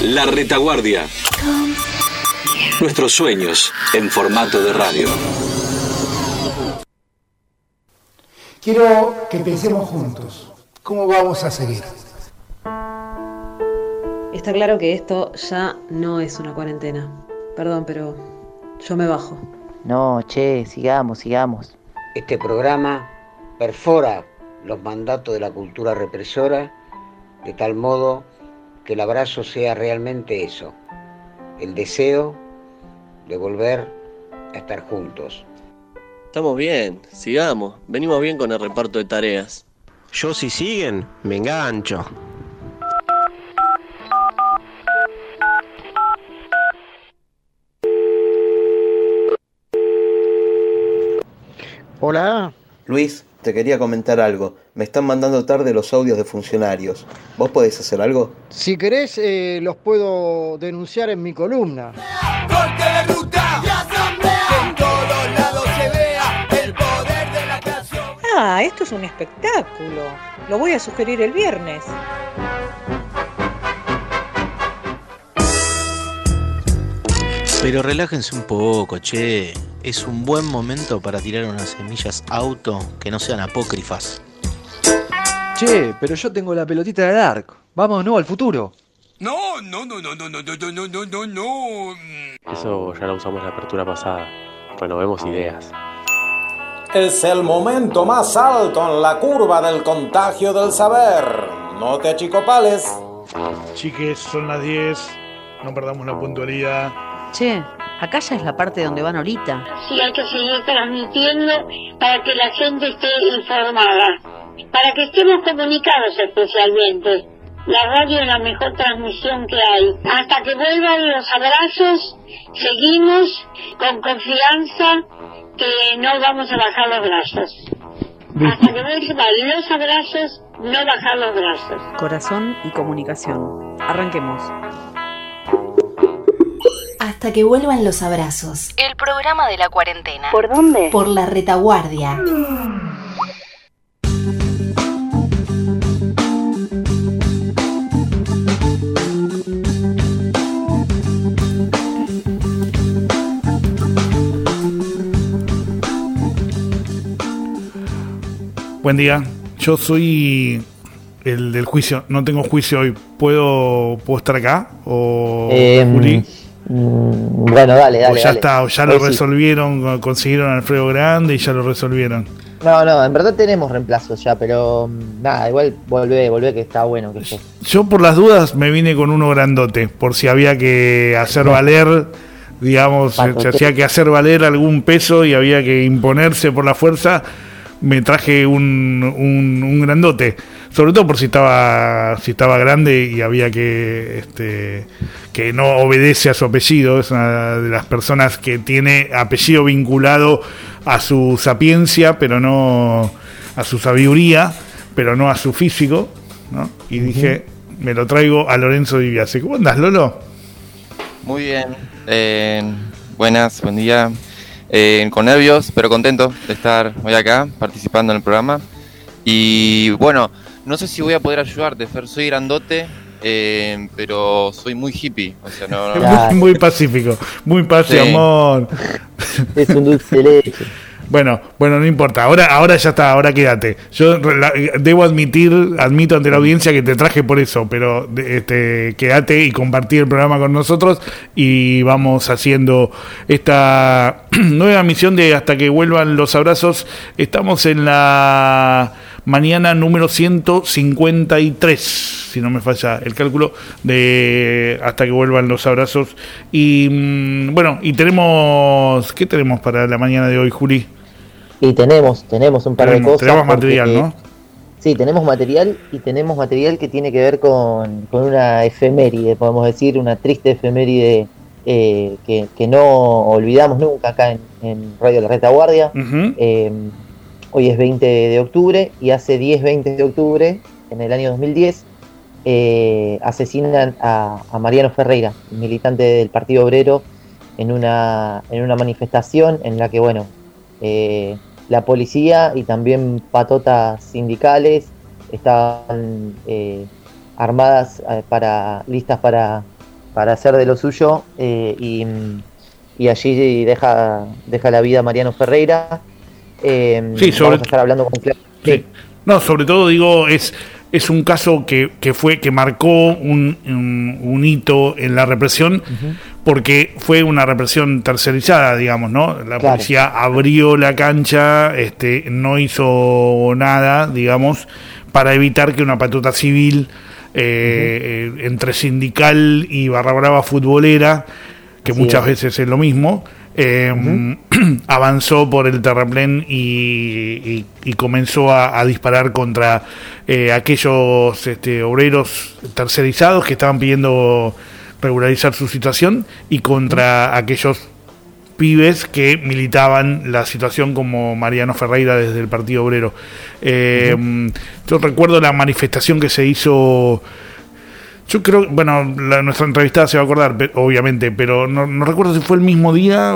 La Retaguardia. Nuestros sueños en formato de radio. Quiero que pensemos juntos. ¿Cómo vamos a seguir? Está claro que esto ya no es una cuarentena. Perdón, pero yo me bajo. No, che, sigamos. Este programa perfora los mandatos de la cultura represora de tal modo que el abrazo sea realmente eso, el deseo de volver a estar juntos. Estamos bien, sigamos, venimos bien con el reparto de tareas. Yo si siguen, me engancho. Hola. Luis, te quería comentar algo. Me están mandando tarde los audios de funcionarios. ¿Vos podés hacer algo? Si querés, los puedo denunciar en mi columna. ¡Corte de ruta! ¡Y asamblea! Que en todos lados se vea el poder de la canción. Ah, esto es un espectáculo. Lo voy a sugerir el viernes. Pero relájense un poco, che. Es un buen momento para tirar unas semillas auto que no sean apócrifas. Che, pero yo tengo la pelotita de Dark. Vamos, no, al futuro. No. Eso ya lo usamos en la apertura pasada. Renovemos ideas. Es el momento más alto en la curva del contagio del saber. No te achicopales. Chiques, son las 10. No perdamos la puntualidad. Che, acá ya es la parte donde van ahorita. Sí, hay que seguir transmitiendo para que la gente esté informada, para que estemos comunicados especialmente. La radio es la mejor transmisión que hay. Hasta que vuelvan los abrazos, seguimos con confianza que no vamos a bajar los brazos. Hasta que vuelvan los abrazos, no bajar los brazos. Corazón y comunicación. Arranquemos. Hasta que vuelvan los abrazos. El programa de la cuarentena. ¿Por dónde? Por La Retaguardia. Buen día. Yo soy el del juicio. No tengo juicio hoy. ¿Puedo estar acá? ¿O Juli? Bueno, dale. O ya dale. está, o ya lo resolvieron, consiguieron a Alfredo Grande y ya lo resolvieron. No, en verdad tenemos reemplazos ya, pero nada, igual volvé que está bueno que esté. Yo por las dudas me vine con uno grandote, por si había que hacer valer, digamos, si hacía que hacer valer algún peso y había que imponerse por la fuerza, me traje un grandote, sobre todo por si estaba grande y había que no obedece a su apellido. Es una de las personas que tiene apellido vinculado a su sapiencia, pero no a su sabiduría, pero no a su físico, ¿no? Y dije, me lo traigo a Lorenzo Di Biase. ¿Cómo andás, Lolo? Muy bien, buenas, buen día. Con nervios, pero contento de estar hoy acá participando en el programa. Y bueno, no sé si voy a poder ayudarte, Fer, soy grandote, pero soy muy hippie. O sea, no. Muy pacífico, muy paz y amor. Es un dulce de leche. Bueno, no importa, ahora ya está, ahora quédate. Yo admito ante la audiencia que te traje por eso, pero quédate y compartí el programa con nosotros y vamos haciendo esta nueva misión de Hasta que vuelvan los abrazos. Estamos en la mañana número 153, si no me falla el cálculo, de Hasta que vuelvan los abrazos. Y bueno, y ¿qué tenemos para la mañana de hoy, Juli? Y tenemos un par de cosas. Tenemos material, ¿no? Sí, tenemos material y tenemos material que tiene que ver con una efeméride, podemos decir, una triste efeméride que no olvidamos nunca acá en Radio La Retaguardia. Hoy es 20 de octubre y hace 20 de octubre, en el año 2010, asesinan a Mariano Ferreira, militante del Partido Obrero, en una manifestación en la que, bueno, la policía y también patotas sindicales estaban armadas listas para para hacer de lo suyo, y allí deja la vida Mariano Ferreira. Vamos a estar hablando con Claudia. Sí. No, sobre todo digo, es un caso que marcó un hito en la represión, porque fue una represión tercerizada, digamos, ¿no? La policía abrió la cancha, no hizo nada, digamos, para evitar que una patrulla civil entre sindical y barra brava futbolera, que muchas veces es lo mismo, avanzó por el terraplén y comenzó a disparar contra aquellos obreros tercerizados que estaban pidiendo regularizar su situación y contra aquellos pibes que militaban la situación, como Mariano Ferreira desde el Partido Obrero. Yo recuerdo la manifestación que se hizo. Yo creo, bueno, nuestra entrevistada se va a acordar, obviamente, pero no recuerdo si fue el mismo día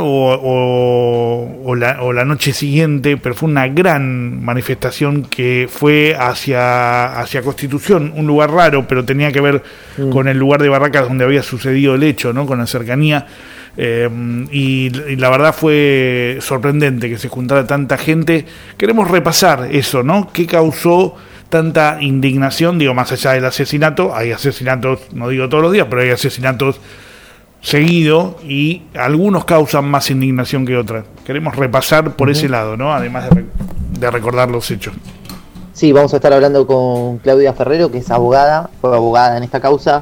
o la noche siguiente, pero fue una gran manifestación que fue hacia Constitución, un lugar raro, pero tenía que ver con el lugar de Barracas donde había sucedido el hecho, ¿no? Con la cercanía. Y la verdad fue sorprendente que se juntara tanta gente. Queremos repasar eso, ¿no? ¿Qué causó tanta indignación? Digo, más allá del asesinato, hay asesinatos, no digo todos los días, pero hay asesinatos seguidos y algunos causan más indignación que otras. Queremos repasar por ese lado, ¿no? Además de recordar los hechos. Sí, vamos a estar hablando con Claudia Ferrero, que es abogada, fue abogada en esta causa,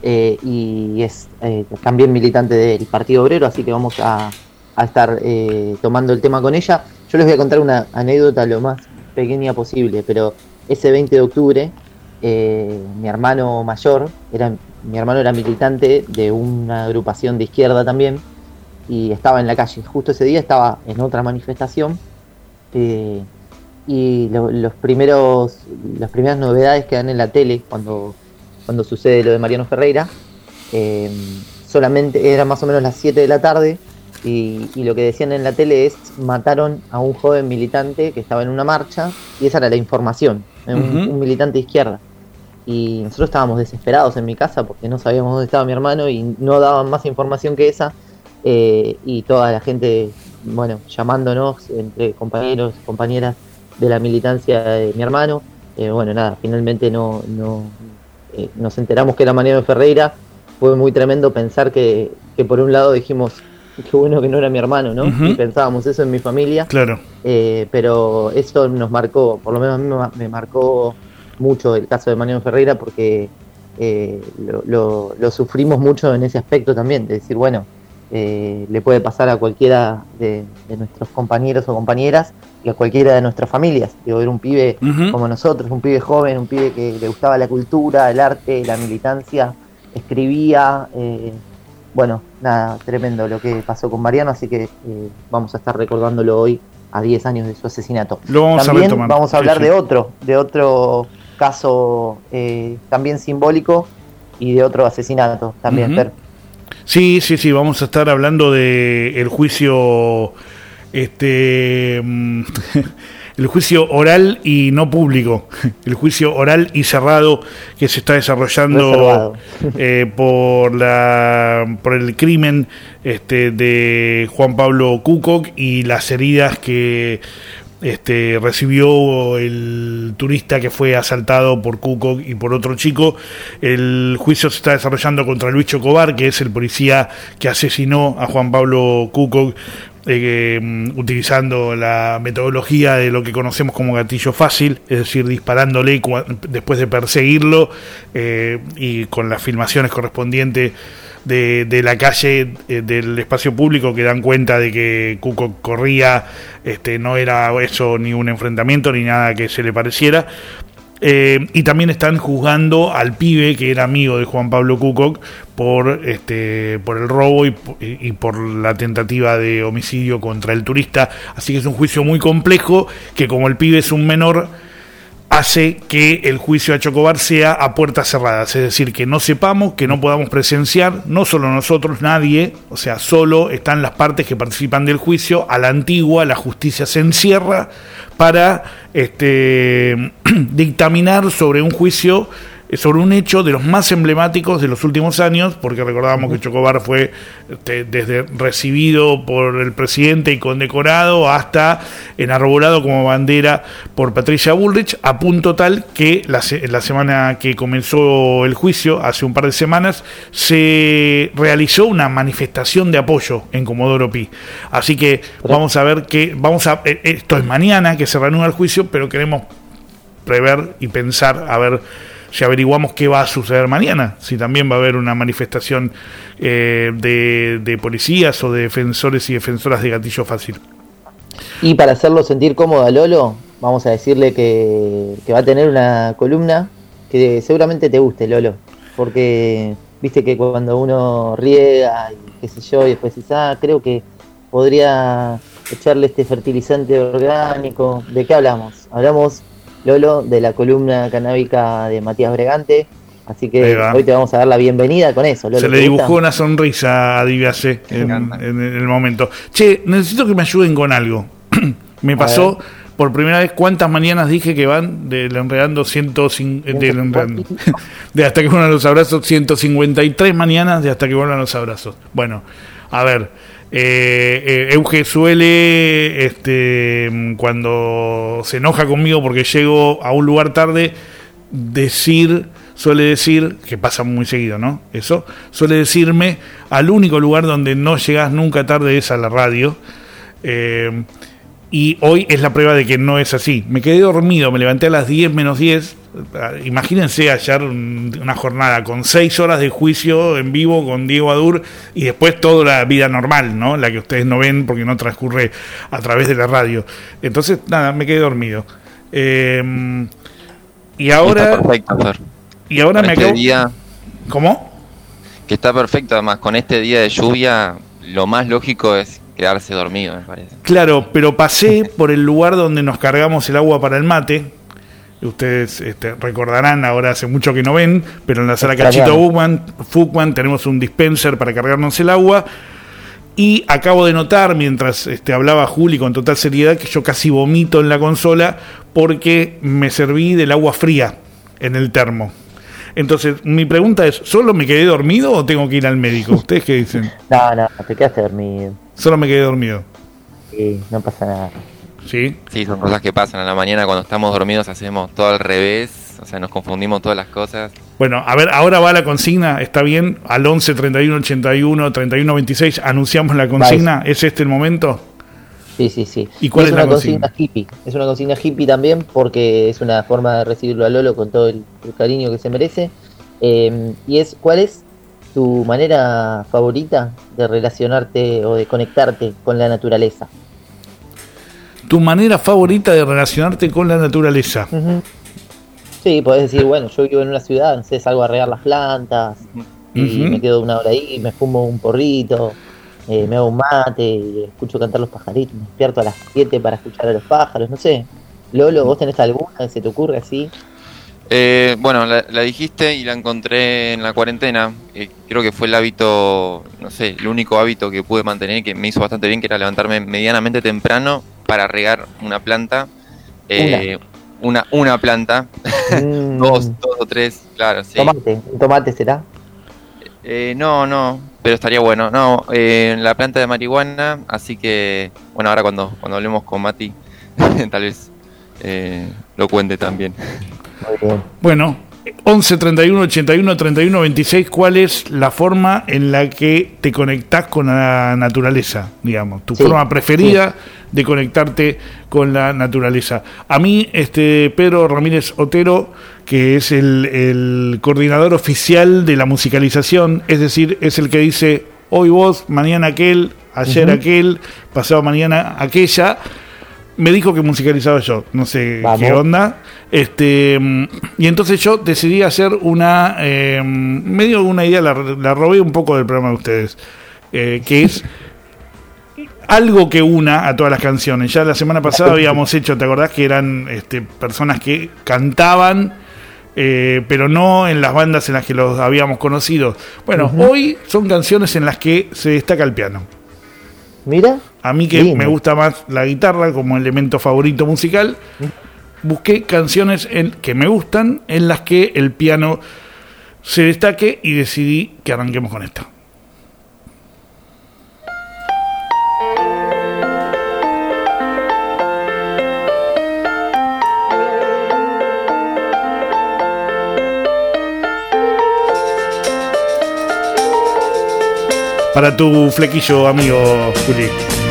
y es también militante del Partido Obrero, así que vamos a estar tomando el tema con ella. Yo les voy a contar una anécdota lo más pequeña posible, pero ese 20 de octubre, mi hermano mayor, mi hermano era militante de una agrupación de izquierda también, y estaba en la calle. Justo ese día estaba en otra manifestación, y las primeras novedades que dan en la tele cuando sucede lo de Mariano Ferreira, solamente eran más o menos las 7 de la tarde, y lo que decían en la tele es: mataron a un joven militante que estaba en una marcha, y esa era la información, un militante de izquierda. Y nosotros estábamos desesperados en mi casa porque no sabíamos dónde estaba mi hermano y no daban más información que esa, y toda la gente, bueno, llamándonos entre compañeros, compañeras de la militancia de mi hermano. Bueno, nada, finalmente nos enteramos que era Mariano Ferreira. Fue muy tremendo pensar que por un lado dijimos: qué bueno que no era mi hermano, ¿no? Y pensábamos eso en mi familia. Claro. Pero esto nos marcó, por lo menos a mí me marcó mucho el caso de Mariano Ferreira, porque lo sufrimos mucho en ese aspecto también, de decir, bueno, le puede pasar a cualquiera de nuestros compañeros o compañeras y a cualquiera de nuestras familias. Digo, era un pibe como nosotros, un pibe joven, un pibe que le gustaba la cultura, el arte, la militancia, escribía. Bueno, nada, tremendo lo que pasó con Mariano, así que vamos a estar recordándolo hoy a 10 años de su asesinato. También vamos a hablar de otro caso también simbólico y de otro asesinato también, Fer. Sí, vamos a estar hablando de el juicio el juicio oral y no público, el juicio oral y cerrado que se está desarrollando por el crimen de Juan Pablo Cucoc y las heridas que recibió el turista que fue asaltado por Cucoc y por otro chico. El juicio se está desarrollando contra Luis Chocobar, que es el policía que asesinó a Juan Pablo Cucoc, utilizando la metodología de lo que conocemos como gatillo fácil, es decir, disparándole después de perseguirlo, y con las filmaciones correspondientes de la calle, del espacio público, que dan cuenta de que Cucoc corría, no era eso ni un enfrentamiento ni nada que se le pareciera. Y también están juzgando al pibe que era amigo de Juan Pablo Cucoc por el robo y por la tentativa de homicidio contra el turista. Así que es un juicio muy complejo, que como el pibe es un menor, hace que el juicio a Chocobar sea a puertas cerradas, es decir, que no sepamos, que no podamos presenciar, no solo nosotros, nadie, o sea, solo están las partes que participan del juicio. A la antigua, la justicia se encierra para dictaminar sobre un juicio sobre un hecho de los más emblemáticos de los últimos años, porque recordábamos que Chocobar fue desde recibido por el presidente y condecorado hasta enarbolado como bandera por Patricia Bullrich, a punto tal que la semana que comenzó el juicio, hace un par de semanas, se realizó una manifestación de apoyo en Comodoro Pi. Así que vamos a ver esto es mañana que se reanuda el juicio, pero queremos prever y pensar a ver si averiguamos qué va a suceder mañana, si también va a haber una manifestación de policías o de defensores y defensoras de gatillo fácil. Y para hacerlo sentir cómodo a Lolo, vamos a decirle que va a tener una columna que seguramente te guste, Lolo, porque viste que cuando uno riega y qué sé yo, y después dices, creo que podría echarle este fertilizante orgánico. ¿De qué hablamos? Hablamos, Lolo, de la columna canábica de Matías Bregante, así que hoy te vamos a dar la bienvenida con eso, Lolo. Se le dibujó una sonrisa a Diviase en el momento. Che, necesito que me ayuden con algo. Me pasó por primera vez cuántas mañanas dije que van del Enredando de hasta que vuelvan los abrazos, 153 mañanas de hasta que vuelvan los abrazos. Bueno, a ver, Euge suele, cuando se enoja conmigo porque llego a un lugar tarde, suele decir, que pasa muy seguido, ¿no? Eso, suele decirme, al único lugar donde no llegás nunca tarde es a la radio. Y hoy es la prueba de que no es así. Me quedé dormido, me levanté a las 10 menos 10. Imagínense ayer una jornada con 6 horas de juicio en vivo con Diego Adur y después toda la vida normal, ¿no? La que ustedes no ven porque no transcurre a través de la radio. Entonces, nada, me quedé dormido. Y ahora... Está perfecto, Fer. Y ahora con me este acabo... día, ¿Cómo? que está perfecto, además, con este día de lluvia, lo más lógico es quedarse dormido, me parece. Claro, pero pasé por el lugar donde nos cargamos el agua para el mate. Ustedes recordarán, ahora hace mucho que no ven, pero en la sala Cachito Fuqman tenemos un dispenser para cargarnos el agua. Y acabo de notar, mientras hablaba Juli con total seriedad, que yo casi vomito en la consola porque me serví del agua fría en el termo. Entonces, mi pregunta es, ¿solo me quedé dormido o tengo que ir al médico? ¿Ustedes qué dicen? No, te quedaste dormido. Solo me quedé dormido. Sí, no pasa nada. ¿Sí? Sí, son cosas que pasan a la mañana cuando estamos dormidos, hacemos todo al revés, o sea, nos confundimos todas las cosas. Bueno, a ver, ahora va la consigna, ¿está bien? Al 11 31 81 31 26 anunciamos la consigna. ¿Es este el momento? Sí. ¿Y cuál es la consigna? Hippie. Es una consigna hippie también porque es una forma de recibirlo a Lolo con todo el cariño que se merece. Y es, ¿cuál es tu manera favorita de relacionarte o de conectarte con la naturaleza? ¿Tu manera favorita de relacionarte con la naturaleza? Uh-huh. Sí, podés decir, bueno, yo vivo en una ciudad, no sé, salgo a regar las plantas y me quedo una hora ahí, me fumo un porrito, me hago un mate, y escucho cantar los pajaritos, me despierto a las 7 para escuchar a los pájaros, no sé. Lolo, ¿vos tenés alguna que se te ocurre así? Bueno, la dijiste y la encontré en la cuarentena. Creo que fue el hábito, no sé, el único hábito que pude mantener que me hizo bastante bien, que era levantarme medianamente temprano para regar una planta. Una planta. dos o tres, claro, sí. ¿Tomate será? No, pero estaría bueno. No, la planta de marihuana, así que, bueno, ahora cuando hablemos con Mati, tal vez lo cuente también. Bueno, 11 31 81 31 26, ¿cuál es la forma en la que te conectás con la naturaleza, digamos? Tu forma preferida de conectarte con la naturaleza. A mí, Pedro Ramírez Otero, que es el coordinador oficial de la musicalización, es decir, es el que dice, hoy vos, mañana aquel, ayer aquel, pasado mañana aquella, me dijo que musicalizaba yo, no sé qué onda, y entonces yo decidí hacer una, medio una idea, la robé un poco del programa de ustedes, que es algo que una a todas las canciones. Ya la semana pasada habíamos hecho, ¿te acordás? Que eran personas que cantaban, pero no en las bandas en las que los habíamos conocido. Bueno, hoy son canciones en las que se destaca el piano. Mira. A mí que me gusta más la guitarra como elemento favorito musical, busqué canciones que me gustan, en las que el piano se destaque, y decidí que arranquemos con esta. Para tu flequillo, amigo Juli.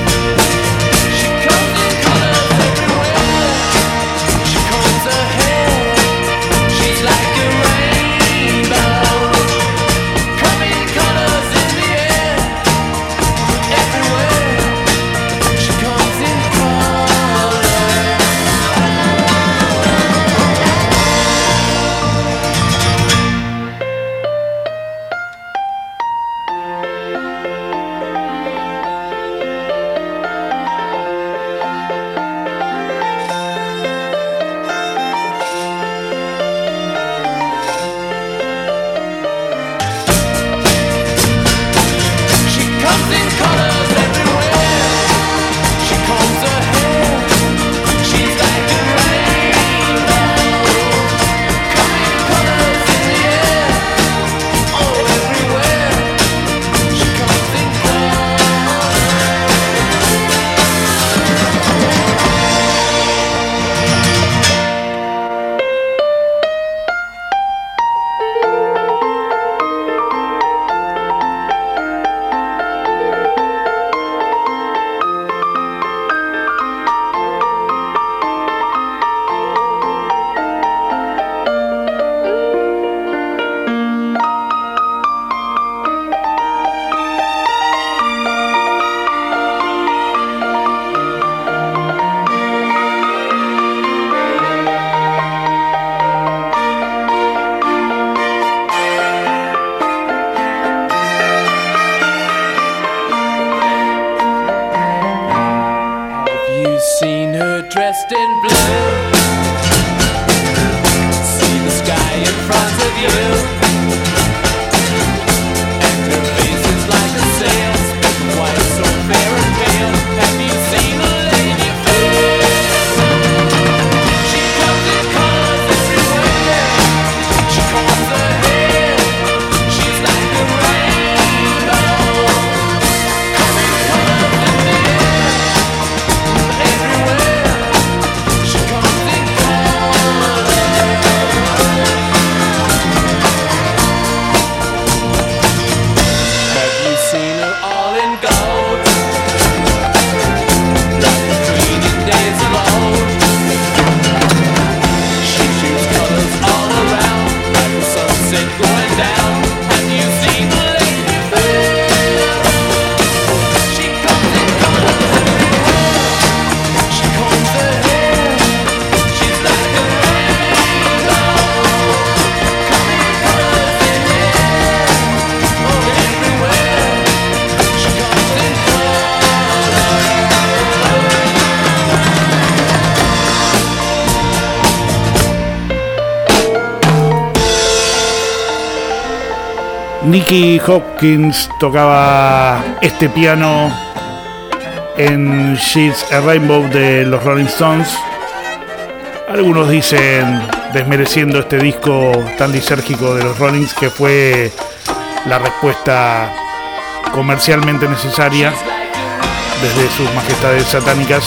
Nicky Hopkins tocaba este piano en She's a Rainbow de los Rolling Stones. Algunos dicen, desmereciendo este disco tan lisérgico de los Rollings, que fue la respuesta comercialmente necesaria desde sus majestades satánicas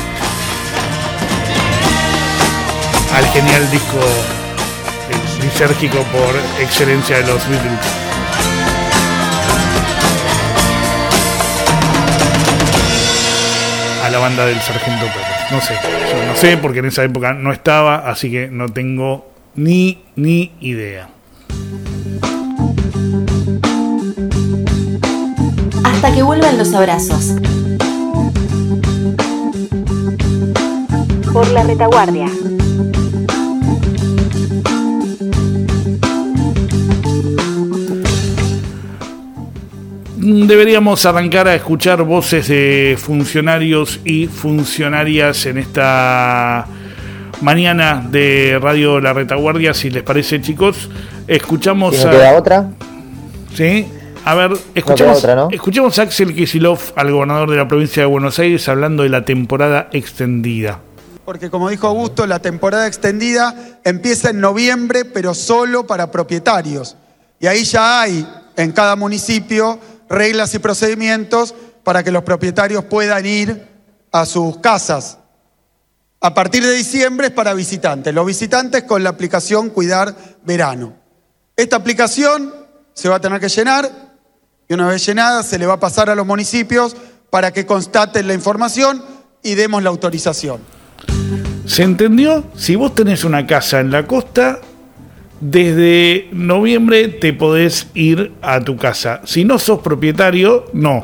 al genial disco lisérgico por excelencia de los Beatles. A la banda del Sargento Pérez. No sé, yo no sé, porque en esa época no estaba, así que no tengo ni idea. Hasta que vuelvan los abrazos. Por la retaguardia. Deberíamos arrancar a escuchar voces de funcionarios y funcionarias en esta mañana de Radio La Retaguardia, si les parece, chicos. Escuchamos ¿Y no queda otra? Sí. A ver, escuchemos, no otra, ¿no? Escuchemos a Axel Kicillof, al gobernador de la provincia de Buenos Aires, hablando de la temporada extendida. porque como dijo Augusto, la temporada extendida empieza en noviembre, pero solo para propietarios. Y ahí ya hay en cada municipio reglas y procedimientos para que los propietarios puedan ir a sus casas. A partir de diciembre es para visitantes. Los visitantes con la aplicación Cuidar Verano. Esta aplicación se va a tener que llenar y una vez llenada se le va a pasar a los municipios para que constaten la información y demos la autorización. ¿Se entendió? Si vos tenés una casa en la costa, desde noviembre te podés ir a tu casa. Si no sos propietario, no.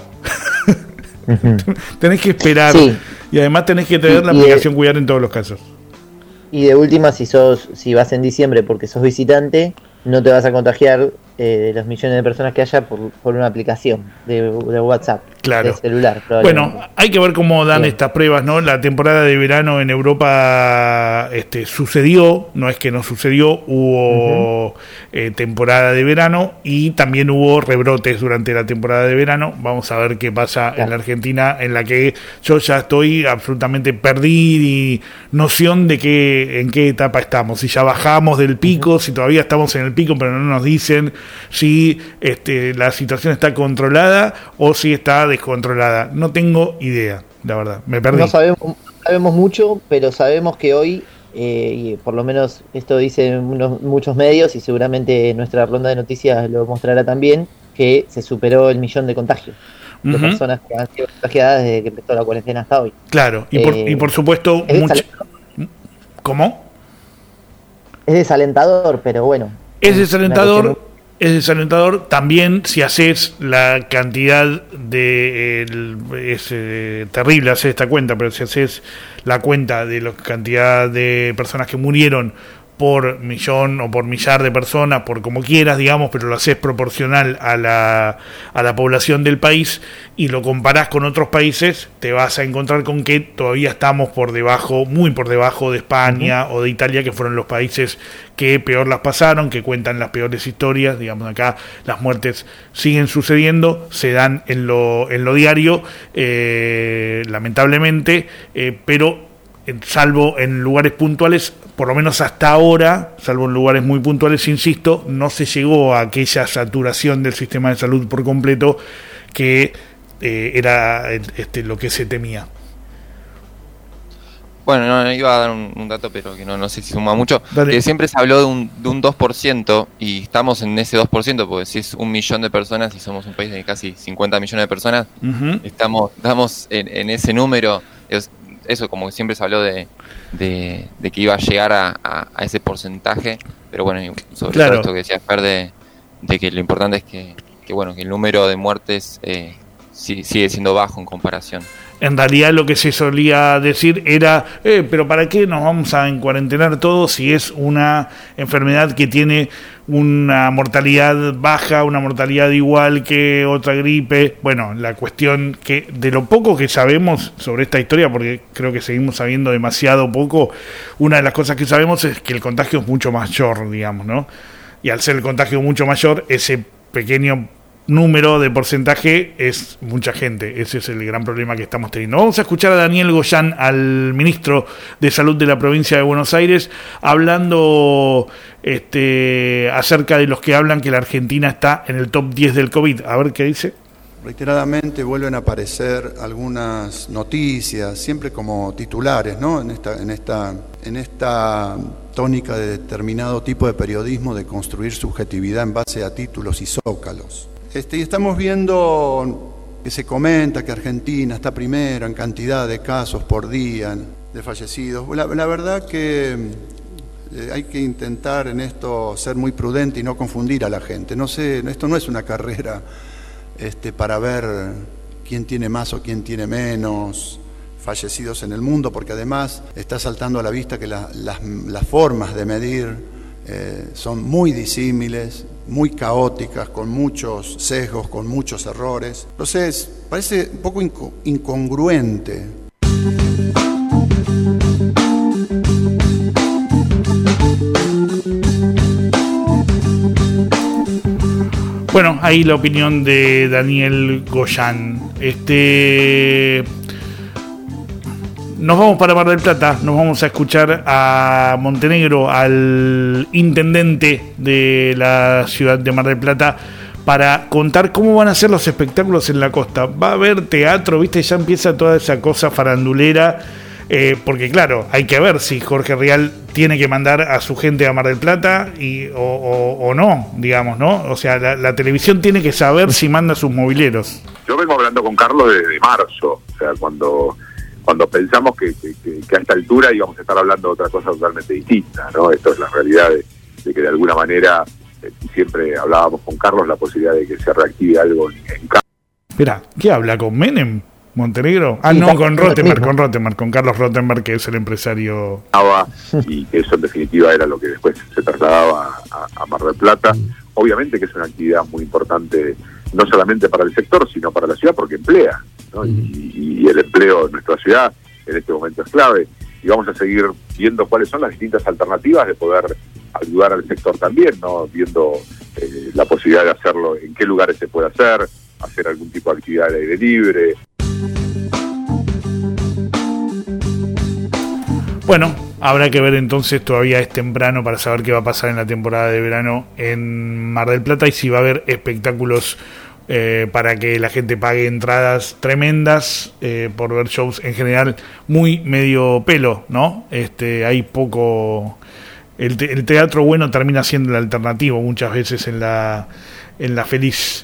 Tenés que esperar. Sí. Y además tenés que tener la aplicación Cuidar en todos los casos. Y de última, si vas en diciembre porque sos visitante, no te vas a contagiar de los millones de personas que haya por una aplicación de WhatsApp, claro, de celular. Bueno, hay que ver cómo dan estas pruebas, ¿no? La temporada de verano en Europa sucedió, no es que no sucedió, hubo temporada de verano y también hubo rebrotes durante la temporada de verano. Vamos a ver qué pasa en la Argentina, en la que yo ya estoy absolutamente perdido, noción de en qué etapa estamos, si ya bajamos del pico, si todavía estamos en el pico pero no nos dicen si la situación está controlada o si está descontrolada. No tengo idea, la verdad, me perdí. No sabemos mucho, pero sabemos que hoy, y por lo menos esto dicen muchos medios y seguramente nuestra ronda de noticias lo mostrará también, que se superó el 1.000.000 de contagios de personas que han sido contagiadas desde que empezó la cuarentena hasta hoy. Claro, y por supuesto... ¿Cómo? Es desalentador, pero bueno. Es desalentador también si haces la cantidad es terrible hacer esta cuenta, pero si haces la cuenta de la cantidad de personas que murieron por millón o por millar de personas, por como quieras, digamos, pero lo haces proporcional a la población del país y lo comparás con otros países, te vas a encontrar con que todavía estamos muy por debajo de España o de Italia, que fueron los países que peor las pasaron, que cuentan las peores historias. Digamos, acá las muertes siguen sucediendo, se dan en lo diario, lamentablemente, pero salvo en lugares puntuales, por lo menos hasta ahora, salvo en lugares muy puntuales, insisto, no se llegó a aquella saturación del sistema de salud por completo que era lo que se temía. Bueno, no iba a dar un dato, pero que no sé si suma mucho. Dale. Que siempre se habló de un 2%, y estamos en ese 2%, porque si es 1 millón de personas y somos un país de casi 50 millones de personas, estamos en ese número. Eso, como que siempre se habló de que iba a llegar a ese porcentaje, pero bueno, sobre todo esto que decía Fer, de que lo importante es que el número de muertes sigue siendo bajo en comparación. En realidad lo que se solía decir era, pero ¿para qué nos vamos a encuarentenar todos si es una enfermedad que tiene una mortalidad baja, una mortalidad igual que otra gripe? Bueno, la cuestión que de lo poco que sabemos sobre esta historia, porque creo que seguimos sabiendo demasiado poco, una de las cosas que sabemos es que el contagio es mucho mayor, digamos, ¿no? Y al ser el contagio mucho mayor, ese pequeño número de porcentaje es mucha gente. Ese es el gran problema que estamos teniendo. Vamos a escuchar a Daniel Goyan, al ministro de Salud de la provincia de Buenos Aires, hablando acerca de los que hablan que la Argentina está en el top 10 del COVID. A ver qué dice. Reiteradamente vuelven a aparecer algunas noticias, siempre como titulares, ¿no? En esta tónica de determinado tipo de periodismo de construir subjetividad en base a títulos y zócalos. Y estamos viendo que se comenta que Argentina está primero en cantidad de casos por día de fallecidos. La verdad que hay que intentar en esto ser muy prudente y no confundir a la gente. No sé, esto no es una carrera para ver quién tiene más o quién tiene menos fallecidos en el mundo, porque además está saltando a la vista que las formas de medir son muy disímiles, muy caóticas, con muchos sesgos, con muchos errores. Entonces, parece un poco incongruente. Bueno, ahí la opinión de Daniel Goyan. Nos vamos para Mar del Plata, nos vamos a escuchar a Montenegro, al intendente de la ciudad de Mar del Plata, para contar cómo van a ser los espectáculos en la costa. Va a haber teatro, ¿viste? Ya empieza toda esa cosa farandulera, porque claro, hay que ver si Jorge Rial tiene que mandar a su gente a Mar del Plata o no, digamos, ¿no? O sea, la televisión tiene que saber si manda a sus mobileros. Yo vengo hablando con Carlos desde marzo, o sea, cuando pensamos que a esta altura íbamos a estar hablando de otra cosa totalmente distinta, ¿no? Esto es la realidad de que de alguna manera siempre hablábamos con Carlos la posibilidad de que se reactive algo en casa. Espera, ¿qué habla con Menem? ¿Montenegro? Ah, no, con Rottenberg, con Carlos Rottenberg, que es el empresario. Y que eso en definitiva era lo que después se trasladaba a Mar del Plata. Obviamente que es una actividad muy importante, no solamente para el sector, sino para la ciudad, porque emplea, ¿no? Y el empleo en nuestra ciudad en este momento es clave. Y vamos a seguir viendo cuáles son las distintas alternativas de poder ayudar al sector también, ¿no? Viendo la posibilidad de hacerlo, en qué lugares se puede hacer algún tipo de actividad al aire libre. Bueno, habrá que ver entonces, todavía es temprano para saber qué va a pasar en la temporada de verano en Mar del Plata y si va a haber espectáculos para que la gente pague entradas tremendas por ver shows en general muy medio pelo, ¿no? Hay poco... El teatro bueno termina siendo el alternativo muchas veces en la feliz.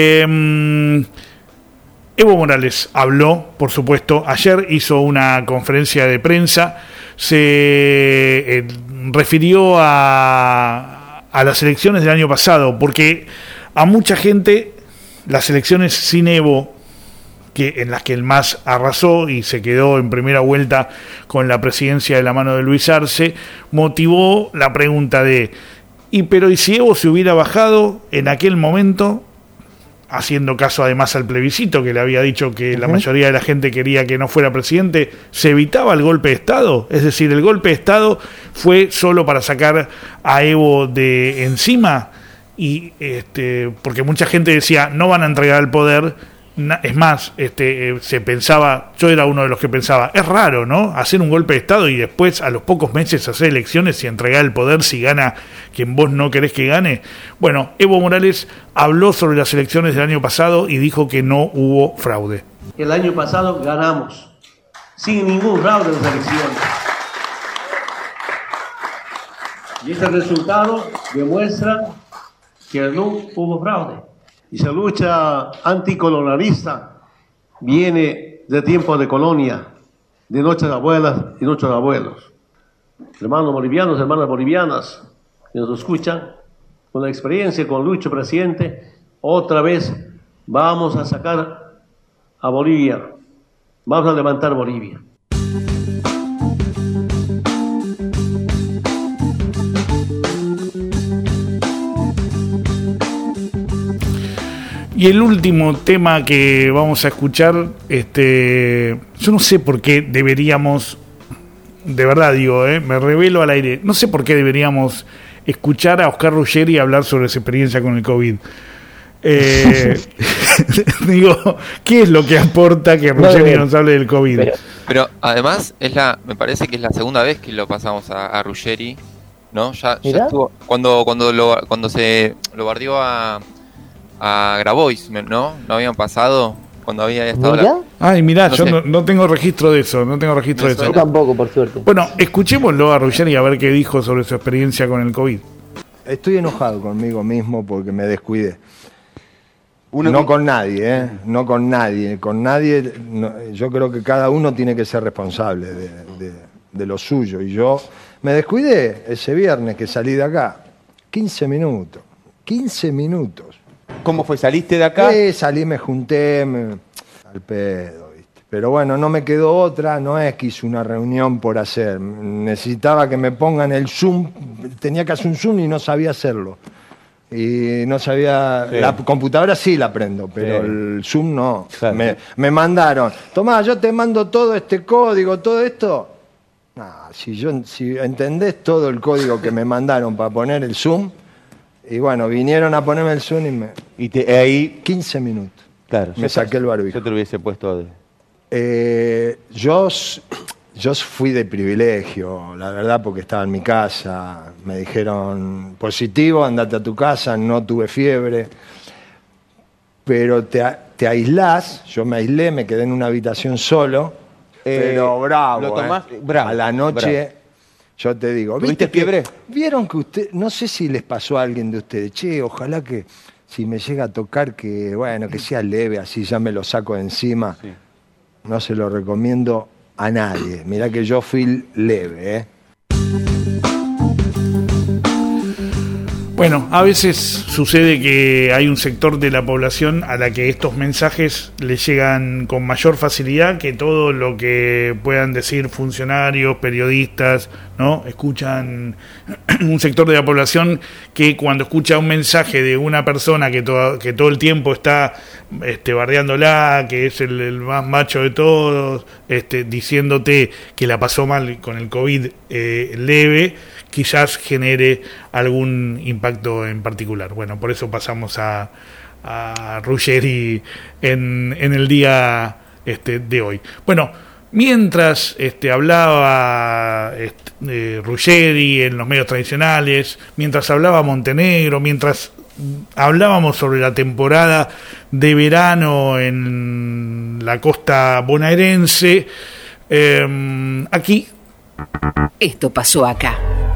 Evo Morales habló, por supuesto, ayer hizo una conferencia de prensa, se refirió a las elecciones del año pasado, porque a mucha gente las elecciones sin Evo, en las que el MAS arrasó y se quedó en primera vuelta con la presidencia de la mano de Luis Arce, motivó la pregunta de ¿y si Evo se hubiera bajado en aquel momento, haciendo caso además al plebiscito que le había dicho que la mayoría de la gente quería que no fuera presidente, se evitaba el golpe de Estado? Es decir, el golpe de Estado fue solo para sacar a Evo de encima, y porque mucha gente decía no van a entregar el poder. Es más, se pensaba, yo era uno de los que pensaba, es raro, ¿no? Hacer un golpe de Estado y después a los pocos meses hacer elecciones y entregar el poder si gana quien vos no querés que gane. Bueno, Evo Morales habló sobre las elecciones del año pasado y dijo que no hubo fraude. El año pasado ganamos, sin ningún fraude en las elecciones. Y este resultado demuestra que no hubo fraude. Y esa lucha anticolonialista viene de tiempos de colonia, de nuestras abuelas y nuestros abuelos. Hermanos bolivianos, hermanas bolivianas que nos escuchan, con la experiencia con Lucho presidente, otra vez vamos a sacar a Bolivia, vamos a levantar Bolivia. Y el último tema que vamos a escuchar, yo no sé por qué deberíamos, de verdad digo, me revelo al aire, no sé por qué deberíamos escuchar a Oscar Ruggeri hablar sobre su experiencia con el COVID. Digo, ¿qué es lo que aporta que Ruggeri nos hable del COVID? Pero además me parece que es la segunda vez que lo pasamos a Ruggeri, ¿no? Ya estuvo cuando se lo bardeó a Grabois, ¿no? ¿No habían pasado cuando había estado Ay, mirá, yo no tengo registro de eso, Yo tampoco, por suerte. Bueno, escuchémoslo a Ruggeri a ver qué dijo sobre su experiencia con el COVID. Estoy enojado conmigo mismo porque me descuidé. No con nadie, no con nadie. Con nadie, yo creo que cada uno tiene que ser responsable de lo suyo. Y yo me descuidé ese viernes que salí de acá. 15 minutos. ¿Cómo fue? ¿Saliste de acá? Salí, me junté al pedo, ¿viste? Pero bueno, no me quedó otra, no es que hice una reunión por hacer. Necesitaba que me pongan el Zoom, tenía que hacer un Zoom y no sabía hacerlo. Y no sabía, la computadora sí la prendo, pero el Zoom no. Claro. Me mandaron, tomá, yo te mando todo este código, todo esto. Si entendés todo el código que me mandaron para poner el Zoom, y bueno, vinieron a ponerme el Zoom y ahí 15 minutos. Claro, me saqué el barbijo. Yo te lo hubiese puesto. yo fui de privilegio, la verdad, porque estaba en mi casa. Me dijeron, positivo, andate a tu casa, no tuve fiebre. Pero te aislás, yo me aislé, me quedé en una habitación solo, pero bravo, ¿lo tomás? Bravo, a la noche, bravo. Yo te digo, ¿Tuviste fiebre? ¿Vieron que usted, no sé si les pasó a alguien de ustedes, che, ojalá que si me llega a tocar que, bueno, que sea leve, así ya me lo saco de encima? Sí. No se lo recomiendo a nadie. Mirá que yo fui leve, ¿eh? Bueno, a veces sucede que hay un sector de la población a la que estos mensajes le llegan con mayor facilidad que todo lo que puedan decir funcionarios, periodistas, ¿no? Escuchan un sector de la población que cuando escucha un mensaje de una persona que todo el tiempo está bardeándola, que es el más macho de todos, diciéndote que la pasó mal con el COVID leve, quizás genere algún impacto en particular. Bueno, por eso pasamos a Ruggeri en el día de hoy. Bueno, mientras hablaba Ruggeri en los medios tradicionales, mientras hablaba Montenegro, mientras hablábamos sobre la temporada de verano en la costa bonaerense, aquí... Esto pasó acá.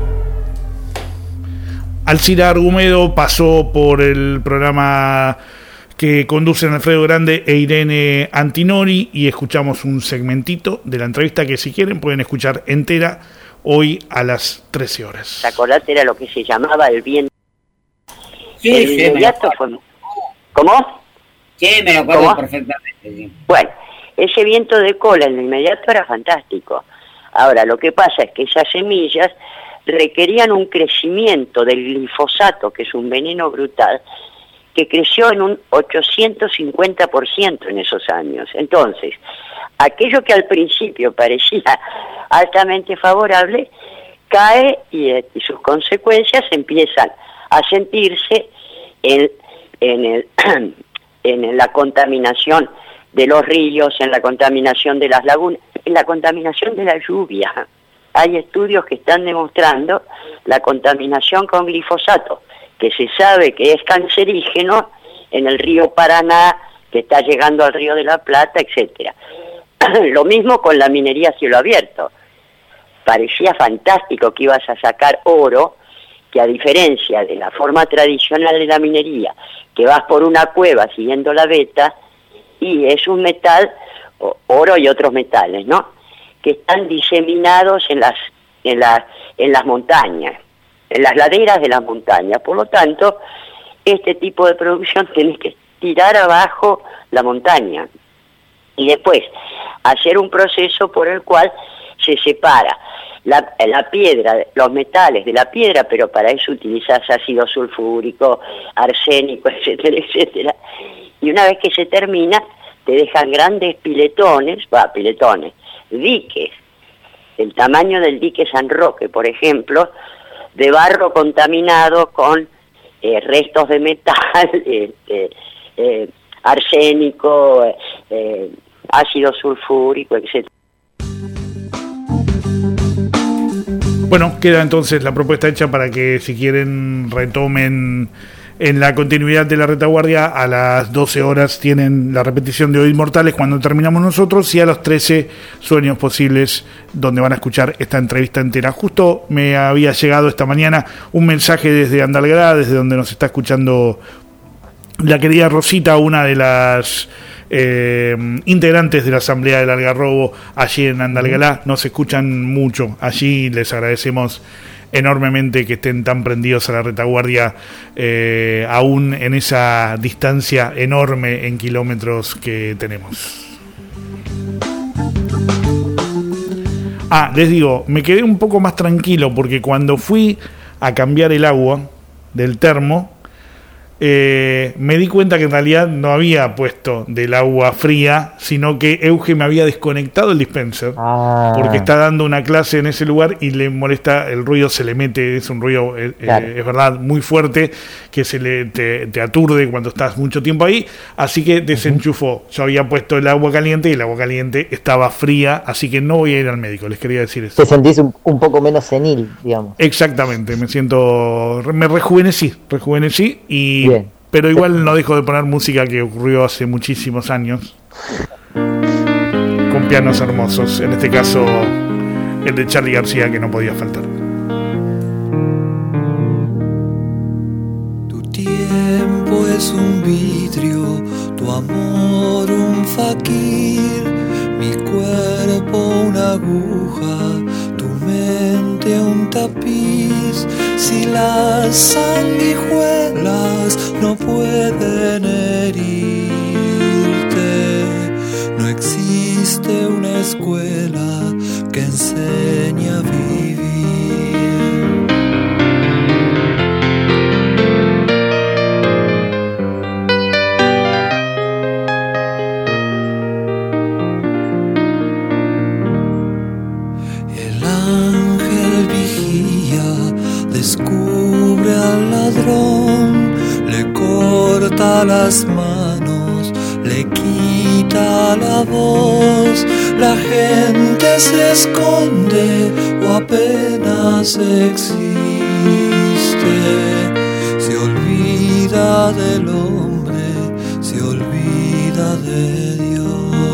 Alcira Argumedo pasó por el programa que conducen Alfredo Grande e Irene Antinori y escuchamos un segmentito de la entrevista que si quieren pueden escuchar entera hoy a las 13 horas. ¿Te acordás? Era lo que se llamaba el viento. Sí, el sí, inmediato fue... ¿Cómo? Sí, me lo acuerdo perfectamente. Sí. Bueno, ese viento de cola en lo inmediato era fantástico. Ahora, lo que pasa es que esas semillas requerían un crecimiento del glifosato, que es un veneno brutal, que creció en un 850% en esos años. Entonces, aquello que al principio parecía altamente favorable, cae y sus consecuencias empiezan a sentirse en la contaminación de los ríos, en la contaminación de las lagunas, en la contaminación de la lluvia. Hay estudios que están demostrando la contaminación con glifosato, que se sabe que es cancerígeno en el río Paraná, que está llegando al río de la Plata, etcétera. Lo mismo con la minería a cielo abierto. Parecía fantástico que ibas a sacar oro, que a diferencia de la forma tradicional de la minería, que vas por una cueva siguiendo la veta, y es un metal, oro y otros metales, ¿no?, que están diseminados en las montañas, en las laderas de las montañas. Por lo tanto, este tipo de producción tenés que tirar abajo la montaña y después hacer un proceso por el cual se separa la piedra, los metales de la piedra, pero para eso utilizás ácido sulfúrico, arsénico, etcétera, etcétera. Y una vez que se termina, te dejan grandes diques, el tamaño del dique San Roque, por ejemplo, de barro contaminado con restos de metal, arsénico, ácido sulfúrico, etc. Bueno, queda entonces la propuesta hecha para que si quieren retomen en la continuidad de la retaguardia. A las 12 horas tienen la repetición de Hoy Inmortales cuando terminamos nosotros, y a los 13 Sueños Posibles, donde van a escuchar esta entrevista entera. Justo me había llegado esta mañana un mensaje desde Andalgalá, desde donde nos está escuchando la querida Rosita, una de las integrantes de la Asamblea del Algarrobo allí en Andalgalá. Nos escuchan mucho allí, les agradecemos enormemente que estén tan prendidos a la retaguardia, aún en esa distancia enorme en kilómetros que tenemos. Les digo, me quedé un poco más tranquilo porque cuando fui a cambiar el agua del termo, me di cuenta que en realidad no había puesto del agua fría, sino que Euge me había desconectado el dispenser, porque está dando una clase en ese lugar y le molesta, el ruido se le mete, es un ruido, Claro. es verdad, muy fuerte, que te aturde cuando estás mucho tiempo ahí, así que desenchufó. Yo había puesto el agua caliente y el agua caliente estaba fría, así que no voy a ir al médico, les quería decir eso. Te sentís un poco menos senil, digamos. Exactamente, me rejuvenecí y Bien. pero igual no dejo de poner música que ocurrió hace muchísimos años, con pianos hermosos, en este caso el de Charly García, que no podía faltar. Tiempo es un vidrio, tu amor un faquir, mi cuerpo una aguja, tu mente un tapiz. Si las sanguijuelas no pueden herirte, no existe una escuela que enseñe a vivir. Descubre al ladrón, le corta las manos, le quita la voz. La gente se esconde o apenas existe. Se olvida del hombre, se olvida de Dios.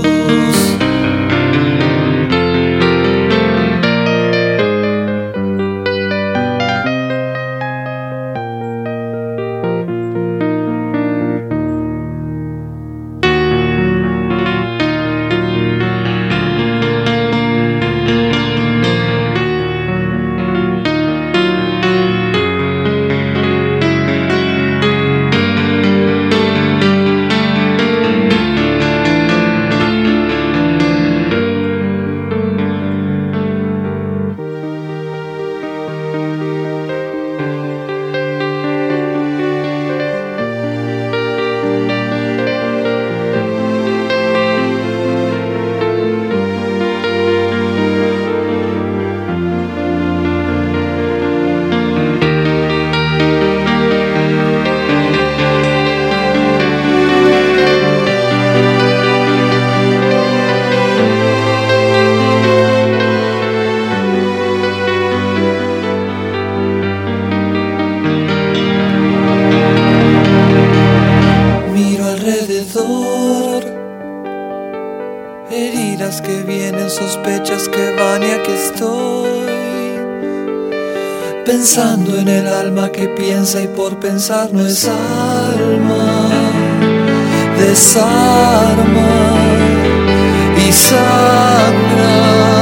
Heridas que vienen, sospechas que van y aquí estoy, pensando en el alma que piensa y por pensar no es alma. Desarma y sangra.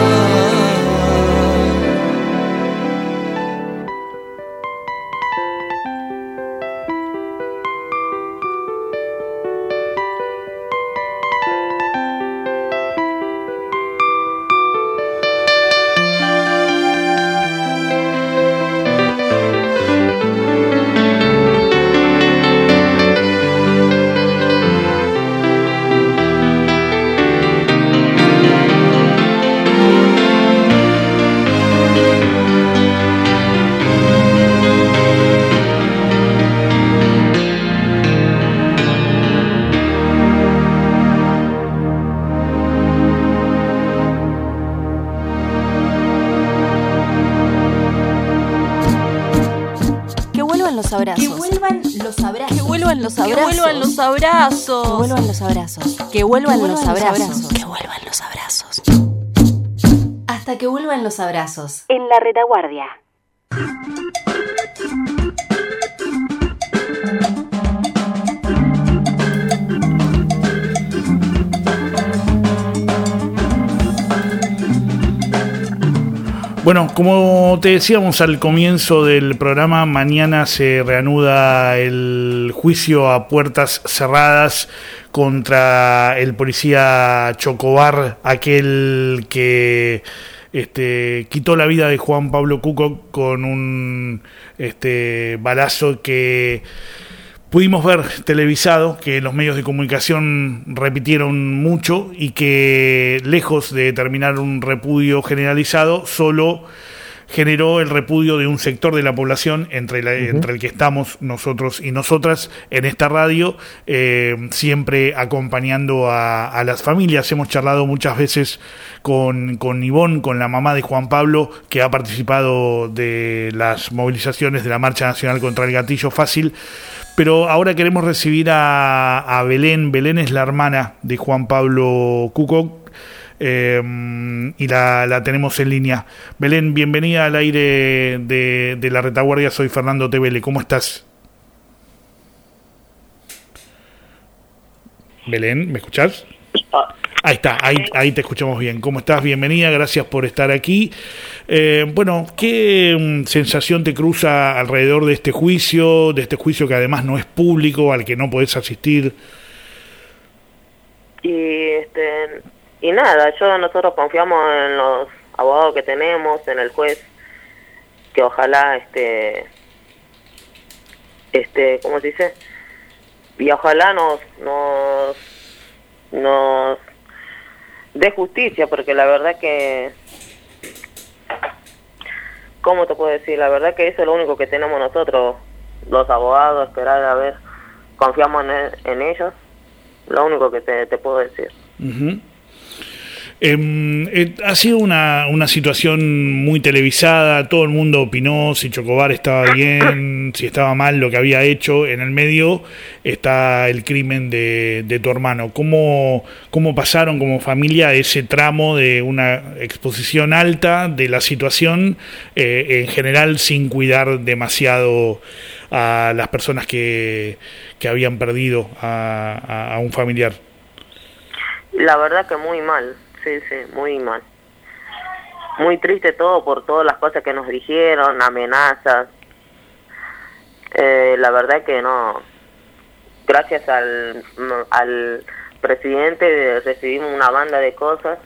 Los abrazos. Que vuelvan los abrazos. Que vuelvan los abrazos. Que vuelvan los abrazos. Que vuelvan los abrazos. Que vuelvan los abrazos. Que vuelvan los abrazos. Hasta que vuelvan los abrazos. En la retaguardia. Bueno, como te decíamos al comienzo del programa, mañana se reanuda el juicio a puertas cerradas contra el policía Chocobar, aquel que quitó la vida de Juan Pablo Cuco con un balazo que pudimos ver televisado que los medios de comunicación repitieron mucho y que, lejos de terminar un repudio generalizado, solo generó el repudio de un sector de la población entre el que estamos nosotros y nosotras en esta radio, siempre acompañando a las familias. Hemos charlado muchas veces con Ivonne, con la mamá de Juan Pablo, que ha participado de las movilizaciones de la Marcha Nacional contra el Gatillo Fácil, pero ahora queremos recibir a Belén. Belén es la hermana de Juan Pablo Cuco, y la tenemos en línea. Belén, bienvenida al aire de La Retaguardia. Soy Fernando Tevele. ¿Cómo estás? Belén, ¿me escuchás? Ahí está, ahí te escuchamos bien. ¿Cómo estás? Bienvenida, gracias por estar aquí. Bueno, ¿qué sensación te cruza alrededor de este juicio que además no es público, al que no podés asistir? Y nada, nosotros confiamos en los abogados que tenemos, en el juez, que ojalá, ¿cómo se dice? Y ojalá nos dé justicia, porque la verdad que, ¿cómo te puedo decir? La verdad que eso es lo único que tenemos nosotros, los abogados, esperar a ver, confiamos en ellos, lo único que te puedo decir. Uh-huh. Ha sido una situación muy televisada, todo el mundo opinó si Chocobar estaba bien, si estaba mal lo que había hecho. En el medio está el crimen de tu hermano. ¿Cómo pasaron como familia ese tramo de una exposición alta de la situación, en general sin cuidar demasiado a las personas que habían perdido a un familiar? La verdad que muy mal. Sí, muy mal. Muy triste todo por todas las cosas que nos dijeron, amenazas. La verdad que no. Gracias al presidente recibimos una banda de cosas,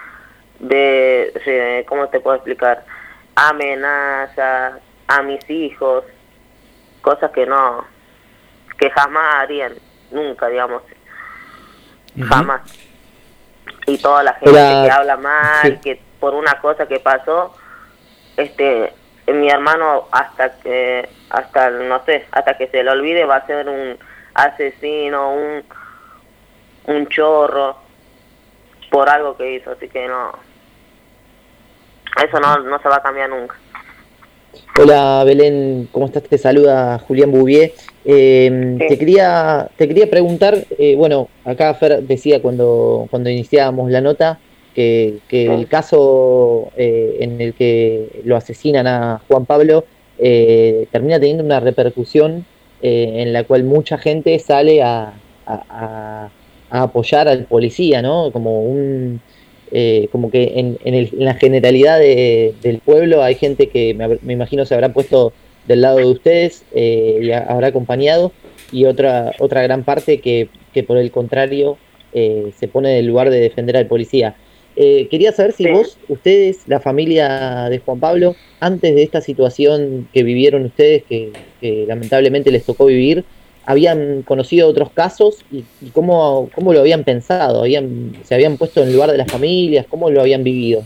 ¿cómo te puedo explicar? Amenazas a mis hijos, cosas que jamás harían, nunca, digamos. Uh-huh. Jamás. Y toda la gente que habla mal, sí, que por una cosa que pasó, mi hermano hasta que se le olvide va a ser un asesino, un chorro por algo que hizo, así que no, eso no se va a cambiar nunca. Hola Belén, ¿cómo estás? Te saluda Julián Bouvier. Sí. Te quería preguntar, bueno, acá Fer decía cuando iniciábamos la nota que el caso en el que lo asesinan a Juan Pablo termina teniendo una repercusión en la cual mucha gente sale a apoyar al policía, ¿no? Como que en la generalidad del pueblo hay gente que me imagino se habrá puesto del lado de ustedes y habrá acompañado, y otra gran parte que por el contrario se pone del lugar de defender al policía. Quería saber si ustedes, la familia de Juan Pablo, antes de esta situación que vivieron ustedes, que lamentablemente les tocó vivir, habían conocido otros casos y cómo lo habían pensado, se habían puesto en el lugar de las familias, cómo lo habían vivido.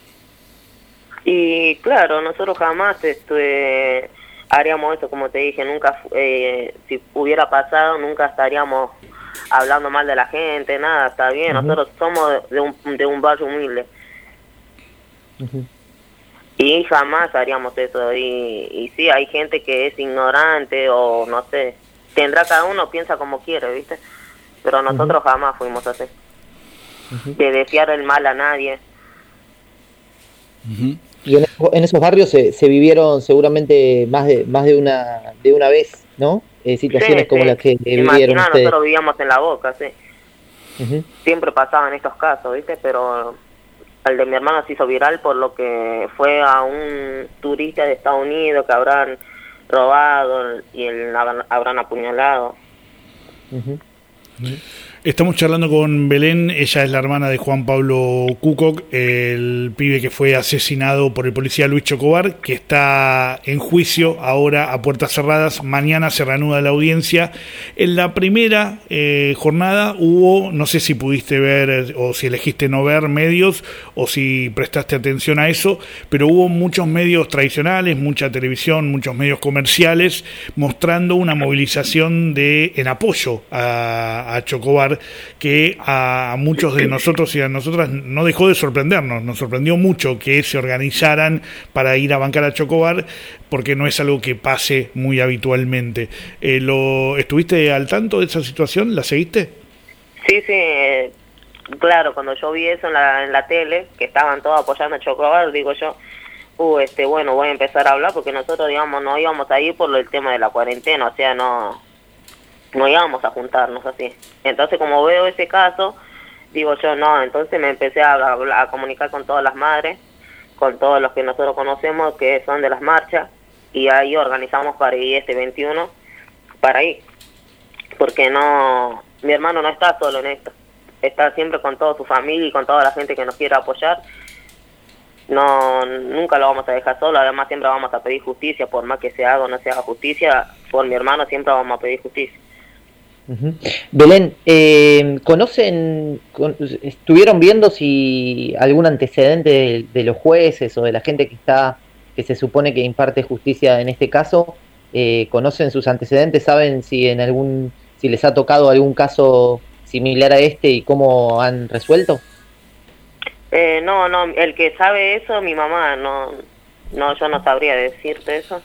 Y claro, nosotros jamás haríamos eso, como te dije, nunca, si hubiera pasado, nunca estaríamos hablando mal de la gente, nada, está bien. Uh-huh. Nosotros somos de un barrio humilde. Uh-huh. Y jamás haríamos eso, y sí, hay gente que es ignorante o no sé, cada uno piensa como quiere, ¿viste? Pero nosotros uh-huh. jamás fuimos así, uh-huh. de desear el mal a nadie. Uh-huh. Y en esos barrios se vivieron seguramente más de una vez, ¿no? Situaciones sí, como las que vivieron ustedes. Nosotros vivíamos en La Boca, sí. Uh-huh. Siempre pasaban estos casos, ¿viste? Pero el de mi hermano se hizo viral por lo que fue a un turista de Estados Unidos que habrán robado y habrán apuñalado. Uh-huh. Estamos charlando con Belén, ella es la hermana de Juan Pablo Cucoc, el pibe que fue asesinado por el policía Luis Chocobar, que está en juicio ahora a puertas cerradas. Mañana se reanuda la audiencia. En la primera jornada hubo, no sé si pudiste ver o si elegiste no ver medios o si prestaste atención a eso, pero hubo muchos medios tradicionales, mucha televisión, muchos medios comerciales mostrando una movilización en apoyo a Chocobar, que a muchos de nosotros y a nosotras no dejó de sorprendernos. Nos sorprendió mucho que se organizaran para ir a bancar a Chocobar, porque no es algo que pase muy habitualmente. ¿Estuviste al tanto de esa situación? ¿La seguiste? Sí, claro, cuando yo vi eso en la tele, que estaban todos apoyando a Chocobar, digo yo, bueno, voy a empezar a hablar, porque nosotros, digamos, no íbamos a ir por el tema de la cuarentena, o sea, no íbamos a juntarnos así. Entonces, como veo ese caso, digo yo, no, entonces me empecé a comunicar con todas las madres, con todos los que nosotros conocemos que son de las marchas, y ahí organizamos para ir este 21, para ir. Porque mi hermano no está solo en esto, está siempre con toda su familia y con toda la gente que nos quiera apoyar. Nunca lo vamos a dejar solo, además siempre vamos a pedir justicia, por más que se haga o no se haga justicia, por mi hermano siempre vamos a pedir justicia. Belén, ¿estuvieron viendo si algún antecedente de los jueces o de la gente que se supone que imparte justicia en este caso? ¿Conocen sus antecedentes? ¿Saben si si les ha tocado algún caso similar a este y cómo han resuelto? No, el que sabe eso, mi mamá, yo no sabría decirte eso.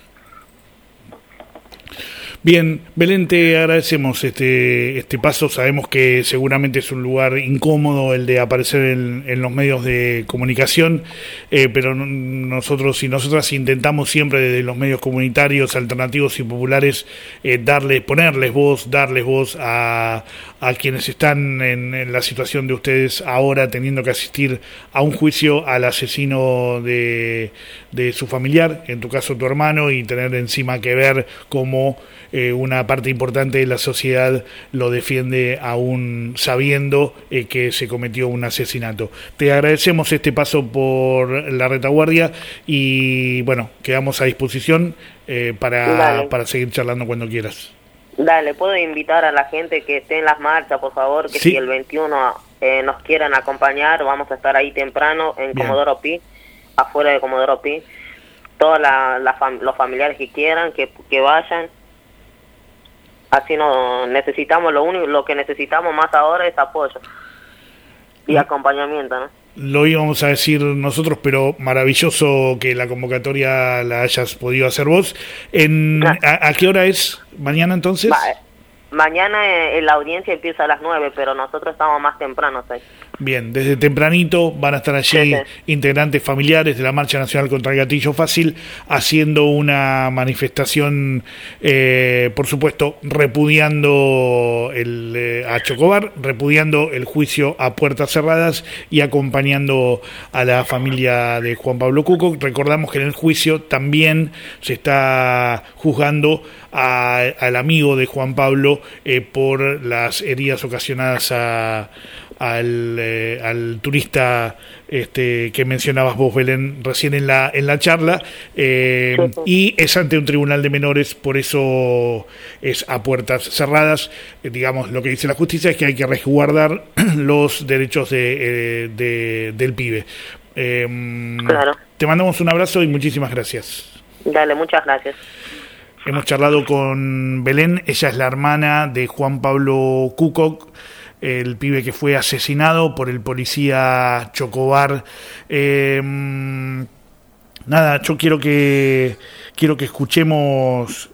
Bien, Belén, te agradecemos este paso. Sabemos que seguramente es un lugar incómodo el de aparecer en los medios de comunicación, pero nosotros y nosotras intentamos siempre desde los medios comunitarios, alternativos y populares ponerles voz, darles voz a quienes están en la situación de ustedes ahora, teniendo que asistir a un juicio al asesino de su familiar, en tu caso tu hermano, y tener encima que ver cómo una parte importante de la sociedad lo defiende aún sabiendo que se cometió un asesinato. Te agradecemos este paso por la retaguardia y bueno, quedamos a disposición para seguir charlando cuando quieras. Dale, puedo invitar a la gente que esté en las marchas, por favor, que sí. Si el 21 nos quieran acompañar, vamos a estar ahí temprano en Bien. Comodoro Pi, afuera de Comodoro Pi. Todos los familiares que quieran, que vayan. Así no necesitamos, lo que necesitamos más ahora es apoyo y acompañamiento, ¿no? Lo íbamos a decir nosotros, pero maravilloso que la convocatoria la hayas podido hacer vos. ¿A qué hora es mañana entonces? Mañana la audiencia empieza a las 9, pero nosotros estamos más tempranos ahí. Bien, desde tempranito van a estar allí integrantes familiares de la Marcha Nacional contra el Gatillo Fácil haciendo una manifestación, por supuesto, repudiando a Chocobar, repudiando el juicio a puertas cerradas y acompañando a la familia de Juan Pablo Cucoc. Recordamos que en el juicio también se está juzgando al amigo de Juan Pablo por las heridas ocasionadas al turista que mencionabas vos, Belén, recién en la charla, y es ante un tribunal de menores, por eso es a puertas cerradas. Digamos, lo que dice la justicia es que hay que resguardar los derechos del pibe. Claro. Te mandamos un abrazo y muchísimas gracias. Dale, muchas gracias. Hemos charlado con Belén, ella es la hermana de Juan Pablo Cucoc, el pibe que fue asesinado por el policía Chocobar. Nada, yo quiero que escuchemos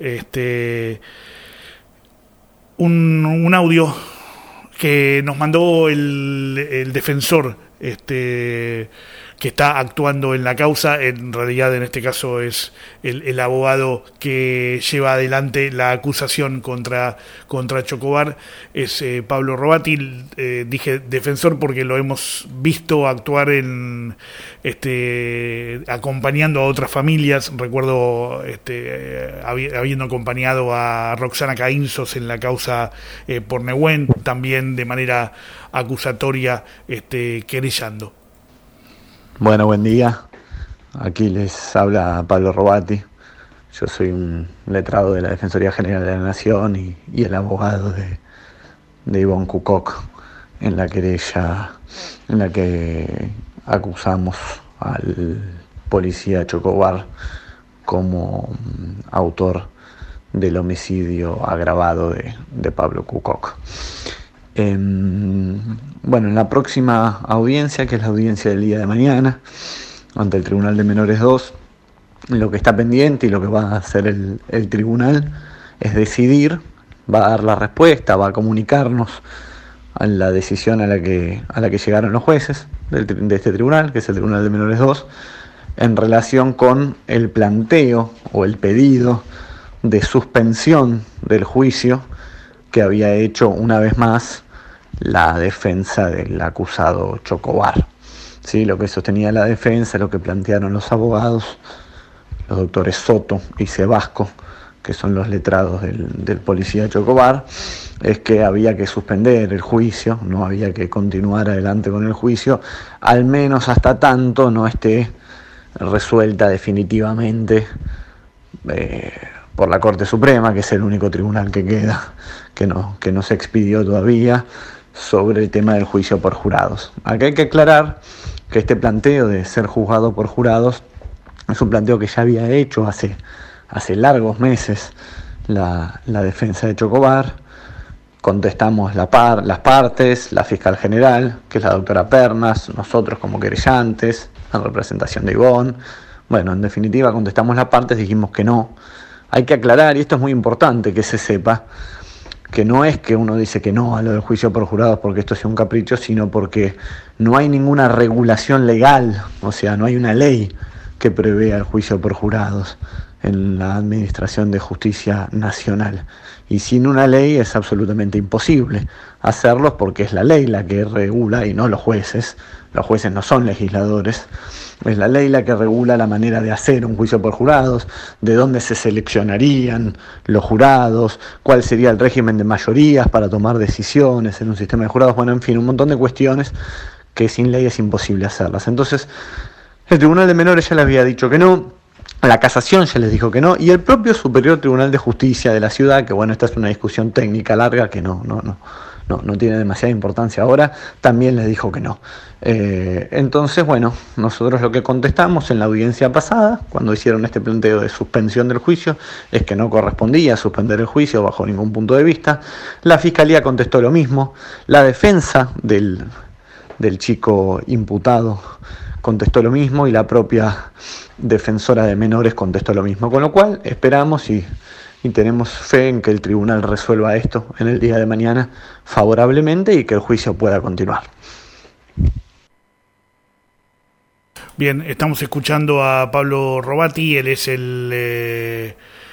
un audio que nos mandó el defensor que está actuando en la causa. En realidad, en este caso, es el abogado que lleva adelante la acusación contra Chocobar, es Pablo Robati. Dije defensor porque lo hemos visto actuar acompañando a otras familias. Recuerdo habiendo acompañado a Roxana Caínzos en la causa por Nehuen, también de manera acusatoria, querellando. Bueno, buen día. Aquí les habla Pablo Robati. Yo soy un letrado de la Defensoría General de la Nación y el abogado de Ivonne Cucoc en la querella en la que acusamos al policía Chocobar como autor del homicidio agravado de Pablo Cucoc. Bueno, en la próxima audiencia, que es la audiencia del día de mañana, ante el Tribunal de Menores 2, lo que está pendiente y lo que va a hacer el tribunal es decidir, va a dar la respuesta, va a comunicarnos a la decisión a la que llegaron los jueces de este tribunal, que es el Tribunal de Menores 2, en relación con el planteo o el pedido de suspensión del juicio que había hecho una vez más la defensa del acusado Chocobar. ¿Sí? Lo que sostenía la defensa, lo que plantearon los abogados, los doctores Soto y Sebasco, que son los letrados del policía Chocobar, es que había que suspender el juicio, no había que continuar adelante con el juicio, al menos hasta tanto no esté resuelta definitivamente por la Corte Suprema, que es el único tribunal que queda, que no se expidió todavía, sobre el tema del juicio por jurados. Acá hay que aclarar que este planteo de ser juzgado por jurados es un planteo que ya había hecho hace largos meses la defensa de Chocobar. Contestamos las partes, la fiscal general, que es la doctora Pernas, nosotros como querellantes, en representación de Ivonne. Bueno, en definitiva contestamos las partes, dijimos que no. Hay que aclarar, y esto es muy importante que se sepa, que no es que uno dice que no a lo del juicio por jurados porque esto sea un capricho, sino porque no hay ninguna regulación legal, o sea, no hay una ley que prevea el juicio por jurados en la Administración de Justicia Nacional. Y sin una ley es absolutamente imposible hacerlo, porque es la ley la que regula y no los jueces. Los jueces no son legisladores. Es la ley la que regula la manera de hacer un juicio por jurados, de dónde se seleccionarían los jurados, cuál sería el régimen de mayorías para tomar decisiones en un sistema de jurados. Bueno, en fin, un montón de cuestiones que sin ley es imposible hacerlas. Entonces, el Tribunal de Menores ya les había dicho que no, la Casación ya les dijo que no, y el propio Superior Tribunal de Justicia de la ciudad, que bueno, esta es una discusión técnica larga que no tiene demasiada importancia ahora, también les dijo que no. Entonces, bueno, nosotros lo que contestamos en la audiencia pasada, cuando hicieron este planteo de suspensión del juicio, es que no correspondía suspender el juicio bajo ningún punto de vista. La Fiscalía contestó lo mismo, la defensa del chico imputado contestó lo mismo, y la propia defensora de menores contestó lo mismo, con lo cual esperamos y tenemos fe en que el tribunal resuelva esto en el día de mañana favorablemente y que el juicio pueda continuar. Bien, estamos escuchando a Pablo Robati, él es el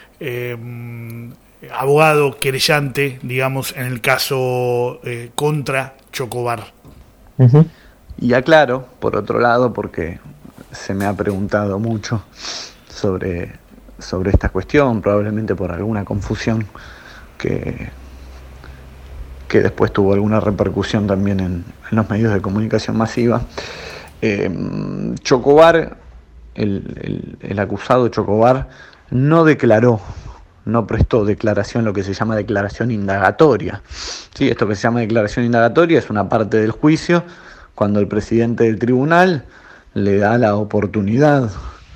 abogado querellante, digamos, en el caso contra Chocobar. Uh-huh. Y aclaro, por otro lado, porque se me ha preguntado mucho sobre esta cuestión, probablemente por alguna confusión que después tuvo alguna repercusión también en los medios de comunicación masiva. Chocobar, el acusado Chocobar, no prestó declaración, lo que se llama declaración indagatoria. Sí, esto que se llama declaración indagatoria es una parte del juicio cuando el presidente del tribunal le da la oportunidad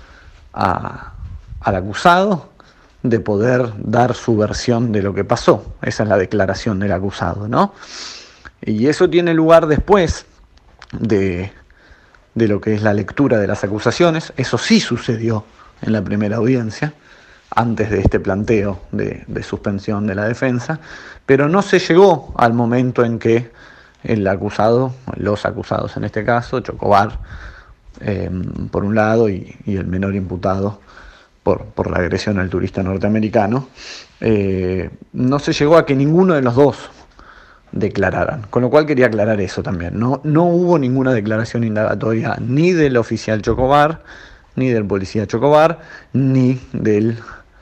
al acusado de poder dar su versión de lo que pasó. Esa es la declaración del acusado, ¿no? Y eso tiene lugar después de lo que es la lectura de las acusaciones. Eso sí sucedió en la primera audiencia, antes de este planteo de suspensión de la defensa, pero no se llegó al momento en que el acusado, los acusados en este caso, Chocobar, por un lado, y el menor imputado por la agresión al turista norteamericano. No se llegó a que ninguno de los dos declararan, con lo cual quería aclarar eso también. No hubo ninguna declaración indagatoria ni del oficial Chocobar, ni del policía Chocobar, ni del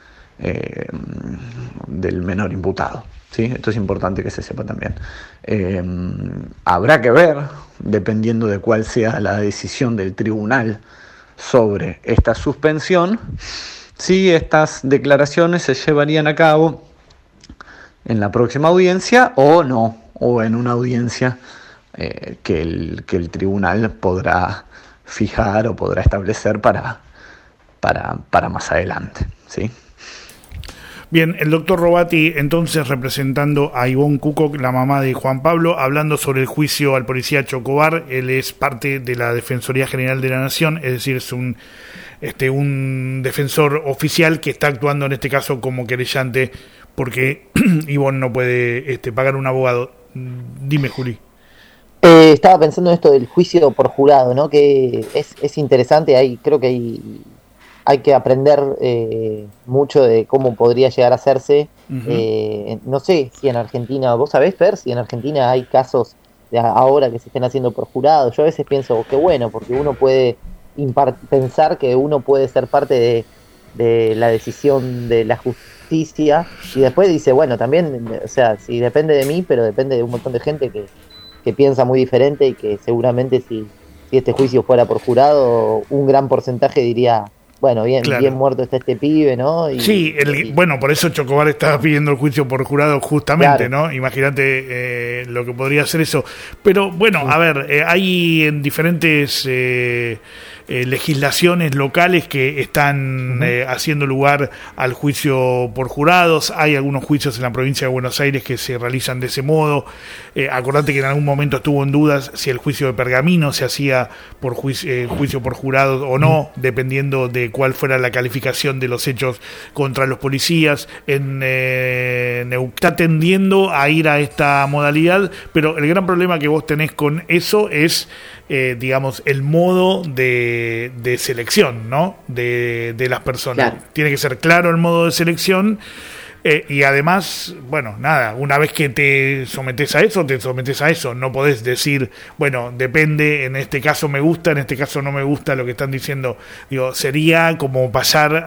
menor imputado. ¿Sí? Esto es importante que se sepa también. Habrá que ver, dependiendo de cuál sea la decisión del tribunal sobre esta suspensión, si estas declaraciones se llevarían a cabo en la próxima audiencia o no, o en una audiencia que el tribunal podrá fijar o podrá establecer para más adelante, ¿sí? Bien, el doctor Robati, entonces, representando a Ivonne Cuco, la mamá de Juan Pablo, hablando sobre el juicio al policía Chocobar. Él es parte de la Defensoría General de la Nación, es decir, es un defensor oficial que está actuando en este caso como querellante porque Ivonne no puede pagar un abogado. Dime, Juli. Estaba pensando en esto del juicio por jurado, ¿no? Que es interesante, creo que hay que aprender mucho de cómo podría llegar a hacerse. Uh-huh. No sé si en Argentina, vos sabés, Fer, si en Argentina hay casos de ahora que se estén haciendo por jurado. Yo a veces pienso, qué bueno, porque uno puede pensar que uno puede ser parte de la decisión de la justicia, y después dice, bueno, también, o sea, si depende de mí, pero depende de un montón de gente que piensa muy diferente, y que seguramente si este juicio fuera por jurado, un gran porcentaje diría, bueno, bien muerto está este pibe, ¿no? Bueno, por eso Chocobar estaba pidiendo el juicio por jurado justamente, claro, ¿no? Imagínate lo que podría hacer eso. Pero bueno, a ver, hay en diferentes legislaciones locales que están haciendo lugar al juicio por jurados. Hay algunos juicios en la provincia de Buenos Aires que se realizan de ese modo. Acordate que en algún momento estuvo en dudas si el juicio de Pergamino se hacía por juicio por jurados o no, dependiendo de cuál fuera la calificación de los hechos contra los policías. Está tendiendo a ir a esta modalidad, pero el gran problema que vos tenés con eso es, digamos, el modo de selección, ¿no? De las personas. Claro. Tiene que ser claro el modo de selección. Y además, bueno, nada, una vez que te sometes a eso, no podés decir, bueno, depende, en este caso me gusta, en este caso no me gusta lo que están diciendo. Digo, sería como pasar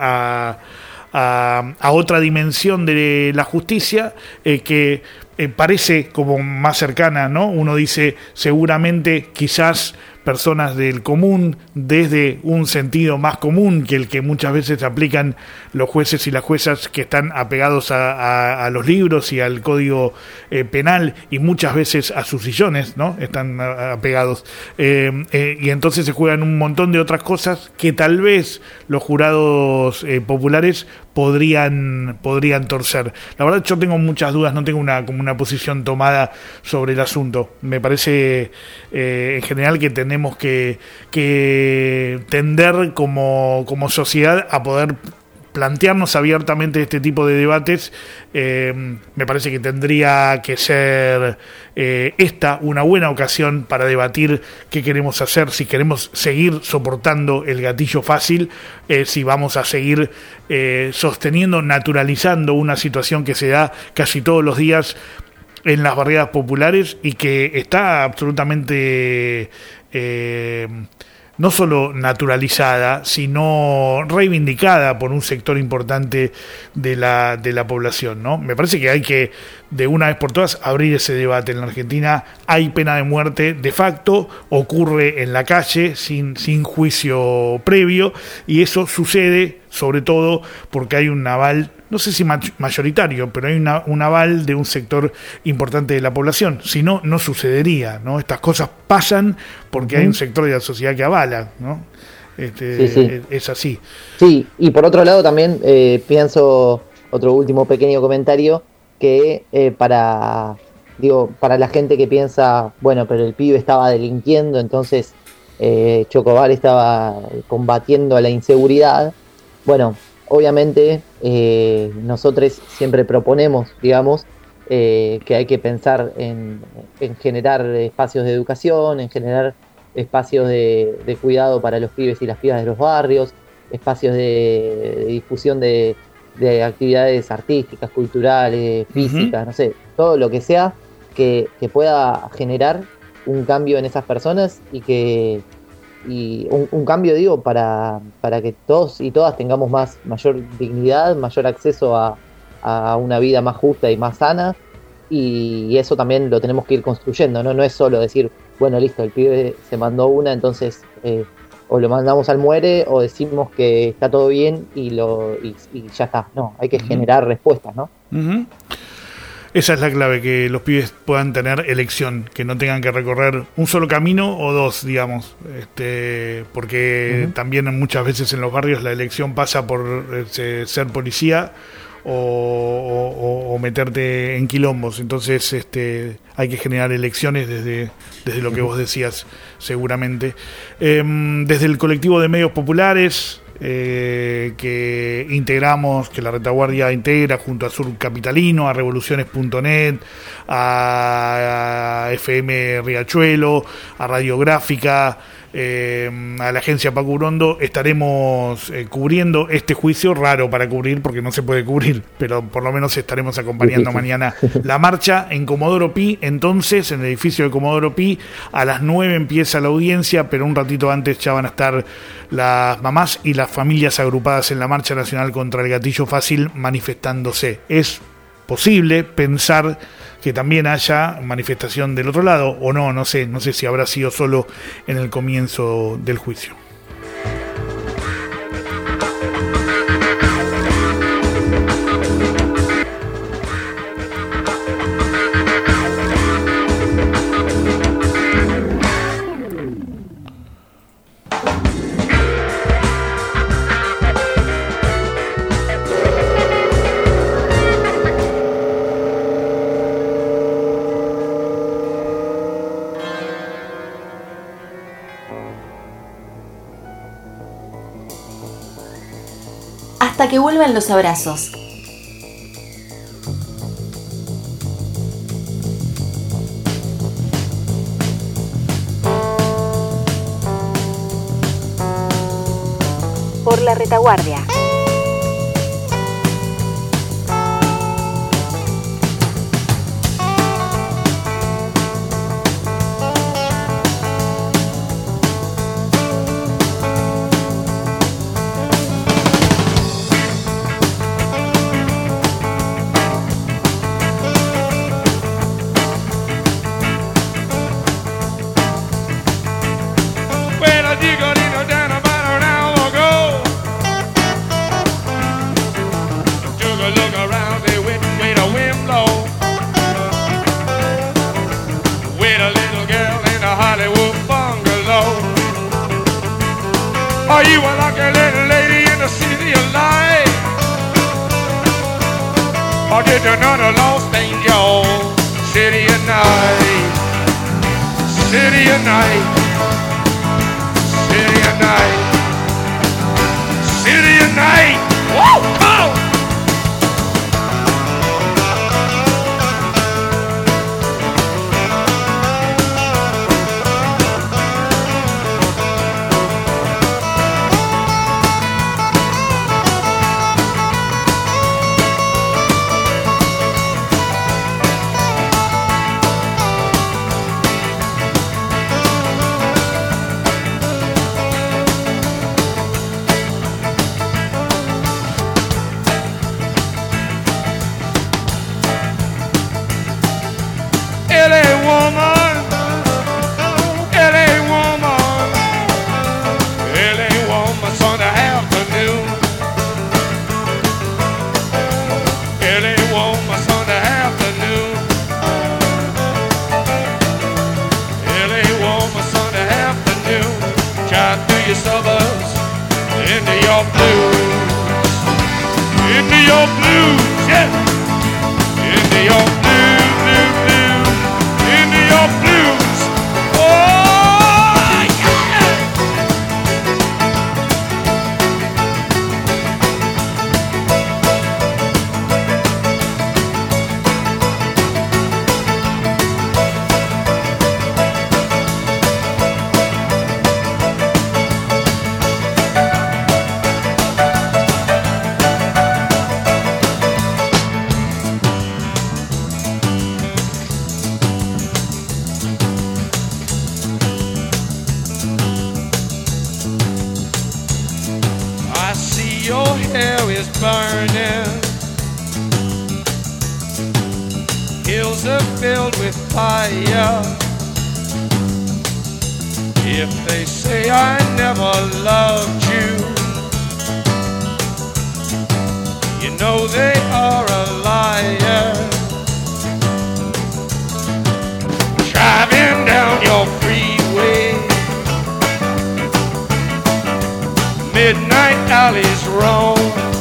a otra dimensión de la justicia que parece como más cercana, ¿no? Uno dice, seguramente, quizás personas del común, desde un sentido más común que el que muchas veces aplican los jueces y las juezas que están apegados a los libros y al código penal, y muchas veces a sus sillones, ¿no? Están apegados. Y entonces se juegan un montón de otras cosas que tal vez los jurados populares podrían torcer. La verdad, yo tengo muchas dudas, no tengo una posición tomada sobre el asunto. Me parece en general que tenemos que tender como sociedad a poder plantearnos abiertamente este tipo de debates. Me parece que tendría que ser esta una buena ocasión para debatir qué queremos hacer, si queremos seguir soportando el gatillo fácil, si vamos a seguir sosteniendo, naturalizando una situación que se da casi todos los días en las barriadas populares y que está absolutamente no solo naturalizada, sino reivindicada por un sector importante de la población, ¿no? Me parece que hay que, de una vez por todas, abrir ese debate. En la Argentina hay pena de muerte de facto, ocurre en la calle, sin juicio previo, y eso sucede sobre todo porque hay un aval, no sé si mayoritario, pero hay un aval de un sector importante de la población. Si no, no sucedería, ¿no? Estas cosas pasan porque hay un sector de la sociedad que avala, ¿no? Sí. Es así. Sí, y por otro lado también pienso, otro último pequeño comentario, que para la gente que piensa, bueno, pero el pibe estaba delinquiendo, entonces Chocobar estaba combatiendo a la inseguridad. Bueno, obviamente nosotros siempre proponemos, digamos, que hay que pensar en generar espacios de educación, en generar espacios de cuidado para los pibes y las pibas de los barrios, espacios de difusión de actividades artísticas, culturales, físicas, no sé, todo lo que sea que pueda generar un cambio en esas personas y un cambio, digo, para que todos y todas tengamos mayor dignidad, mayor acceso a una vida más justa y más sana, y eso también lo tenemos que ir construyendo, ¿no? No es solo decir, bueno, listo, el pibe se mandó una, entonces o lo mandamos al muere o decimos que está todo bien y ya está. No, hay que generar respuestas, ¿no? Esa es la clave, que los pibes puedan tener elección, que no tengan que recorrer un solo camino o dos, digamos, porque también muchas veces en los barrios la elección pasa por ser policía o meterte en quilombos. Entonces hay que generar elecciones desde lo que vos decías, seguramente. Desde el colectivo de medios populares que integramos, que la Retaguardia integra junto a Sur Capitalino, a Revoluciones.net, a FM Riachuelo, a Radiográfica, a la agencia Paco Urondo, estaremos cubriendo este juicio, raro para cubrir porque no se puede cubrir, pero por lo menos estaremos acompañando mañana la marcha en Comodoro Pi. Entonces, en el edificio de Comodoro Pi, a las 9 empieza la audiencia, pero un ratito antes ya van a estar las mamás y las familias agrupadas en la Marcha Nacional contra el Gatillo Fácil manifestándose. Es posible pensar que también haya manifestación del otro lado, o no sé si habrá sido solo en el comienzo del juicio. Hasta que vuelvan los abrazos. Por la Retaguardia. Are you a lucky little lady in the city of light? Or did you know the lost angel? City of night, city of night, city of night, city of night. Woo! Oh! is burning. Hills are filled with fire. If they say I never loved you, you know they are a liar. Driving down your freeway, midnight alleys roam.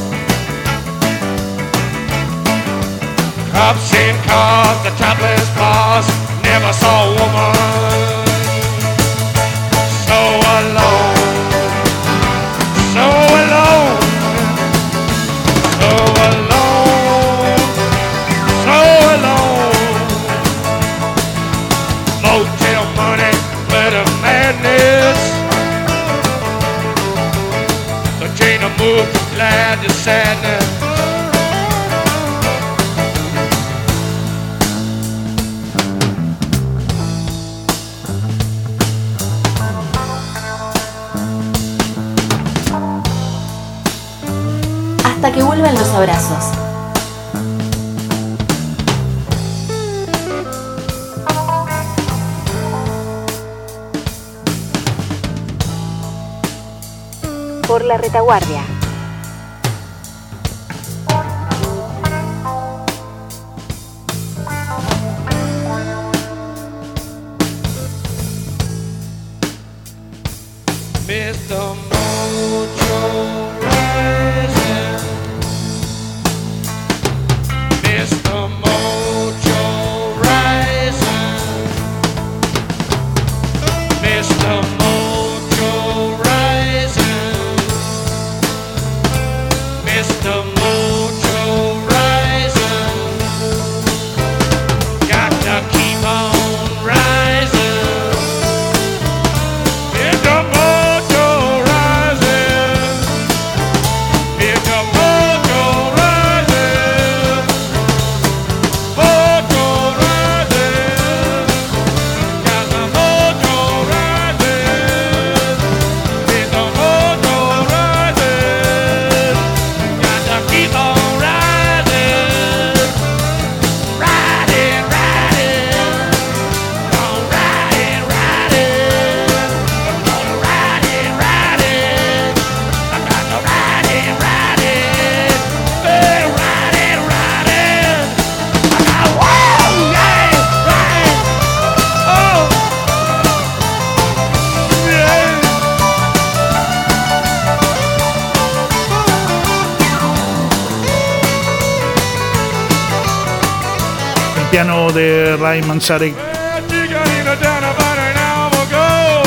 Cops in cars, the topless bars, never saw a woman so alone, so alone, so alone, so alone. Motel money, glitter madness. The chain of moved from glad to sadness. Hasta que vuelvan los abrazos. Por la retaguardia. Mr. Mojo rising, Mr. Mojo rising, Mr. Mojo rising, Mr. Mojo rising, got to keep on rising, Mr. Mojo rising, Mr. Mojo rising, Mojo rising, got the Mojo rising, Mr. Mojo rising, got to keep on rising, riding, riding, on riding, riding, gonna riding, riding, I got to riding, riding, hey, riding, riding, I got whoa, yeah, riding, oh, yeah. El piano de Ray Manzarek. Chicanina down about an hour ago.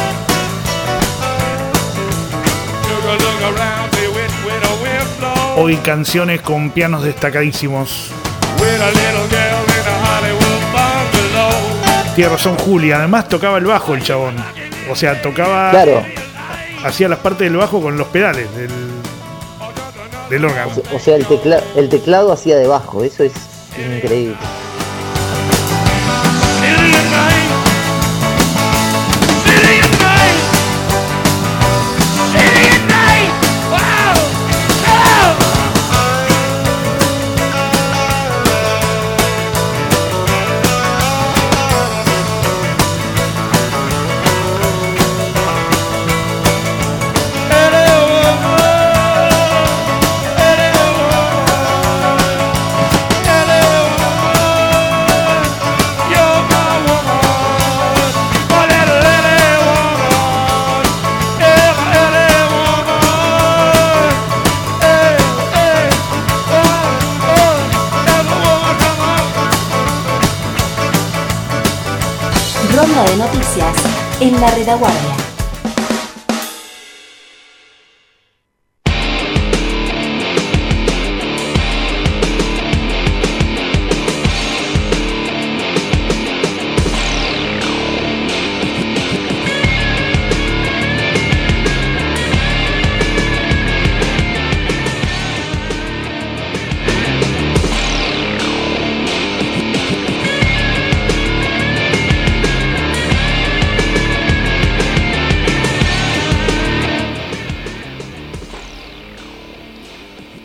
Took a look around me with a wind blow. Hoy canciones con pianos destacadísimos. With a little girl in a Hollywood bungalow. Tiene razón Julia, además tocaba el bajo el chabón. O sea, tocaba. Claro. Hacía las partes del bajo con los pedales del órgano. O sea, el teclado hacía de bajo, eso es increíble. Ronda de noticias en la retaguardia.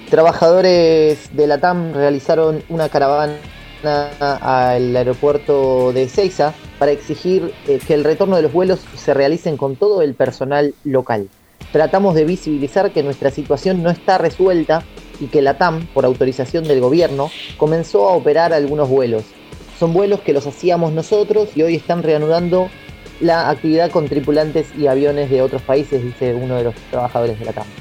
Trabajadores de la TAM realizaron una caravana al aeropuerto de Ezeiza para exigir que el retorno de los vuelos se realicen con todo el personal local. Tratamos de visibilizar que nuestra situación no está resuelta y que la TAM, por autorización del gobierno, comenzó a operar algunos vuelos. Son vuelos que los hacíamos nosotros y hoy están reanudando la actividad con tripulantes y aviones de otros países, dice uno de los trabajadores de la TAM.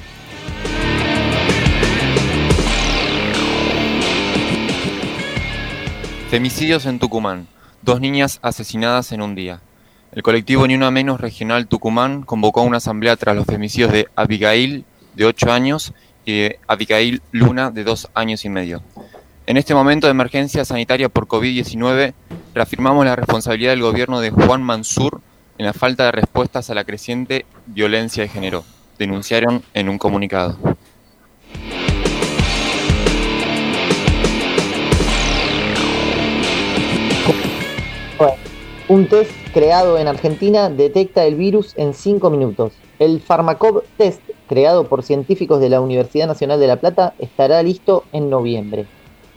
Femicidios en Tucumán. 2 niñas asesinadas en un día. El colectivo Ni Una Menos Regional Tucumán convocó a una asamblea tras los femicidios de Abigail, de 8 años, y de Abigail Luna, de 2 años y medio. En este momento de emergencia sanitaria por COVID-19, reafirmamos la responsabilidad del gobierno de Juan Mansur en la falta de respuestas a la creciente violencia de género, denunciaron en un comunicado. Un test creado en Argentina detecta el virus en 5 minutos. El Pharmacov Test, creado por científicos de la Universidad Nacional de La Plata, estará listo en noviembre.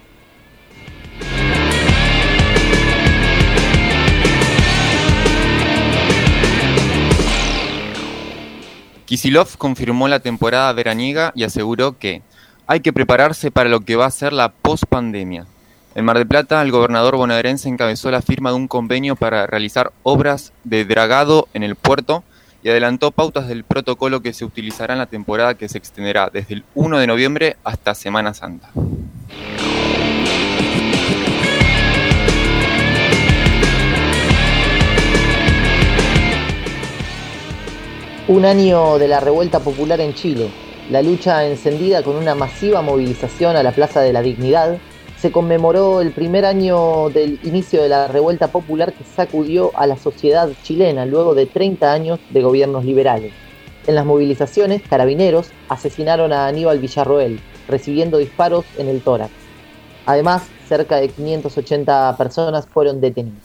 Kicillof confirmó la temporada veraniega y aseguró que hay que prepararse para lo que va a ser la post-pandemia. En Mar del Plata, el gobernador bonaerense encabezó la firma de un convenio para realizar obras de dragado en el puerto y adelantó pautas del protocolo que se utilizará en la temporada que se extenderá desde el 1 de noviembre hasta Semana Santa. Un año de la revuelta popular en Chile. La lucha encendida con una masiva movilización a la Plaza de la Dignidad. Se conmemoró el primer año del inicio de la revuelta popular que sacudió a la sociedad chilena luego de 30 años de gobiernos liberales. En las movilizaciones, carabineros asesinaron a Aníbal Villarroel, recibiendo disparos en el tórax. Además, cerca de 580 personas fueron detenidas.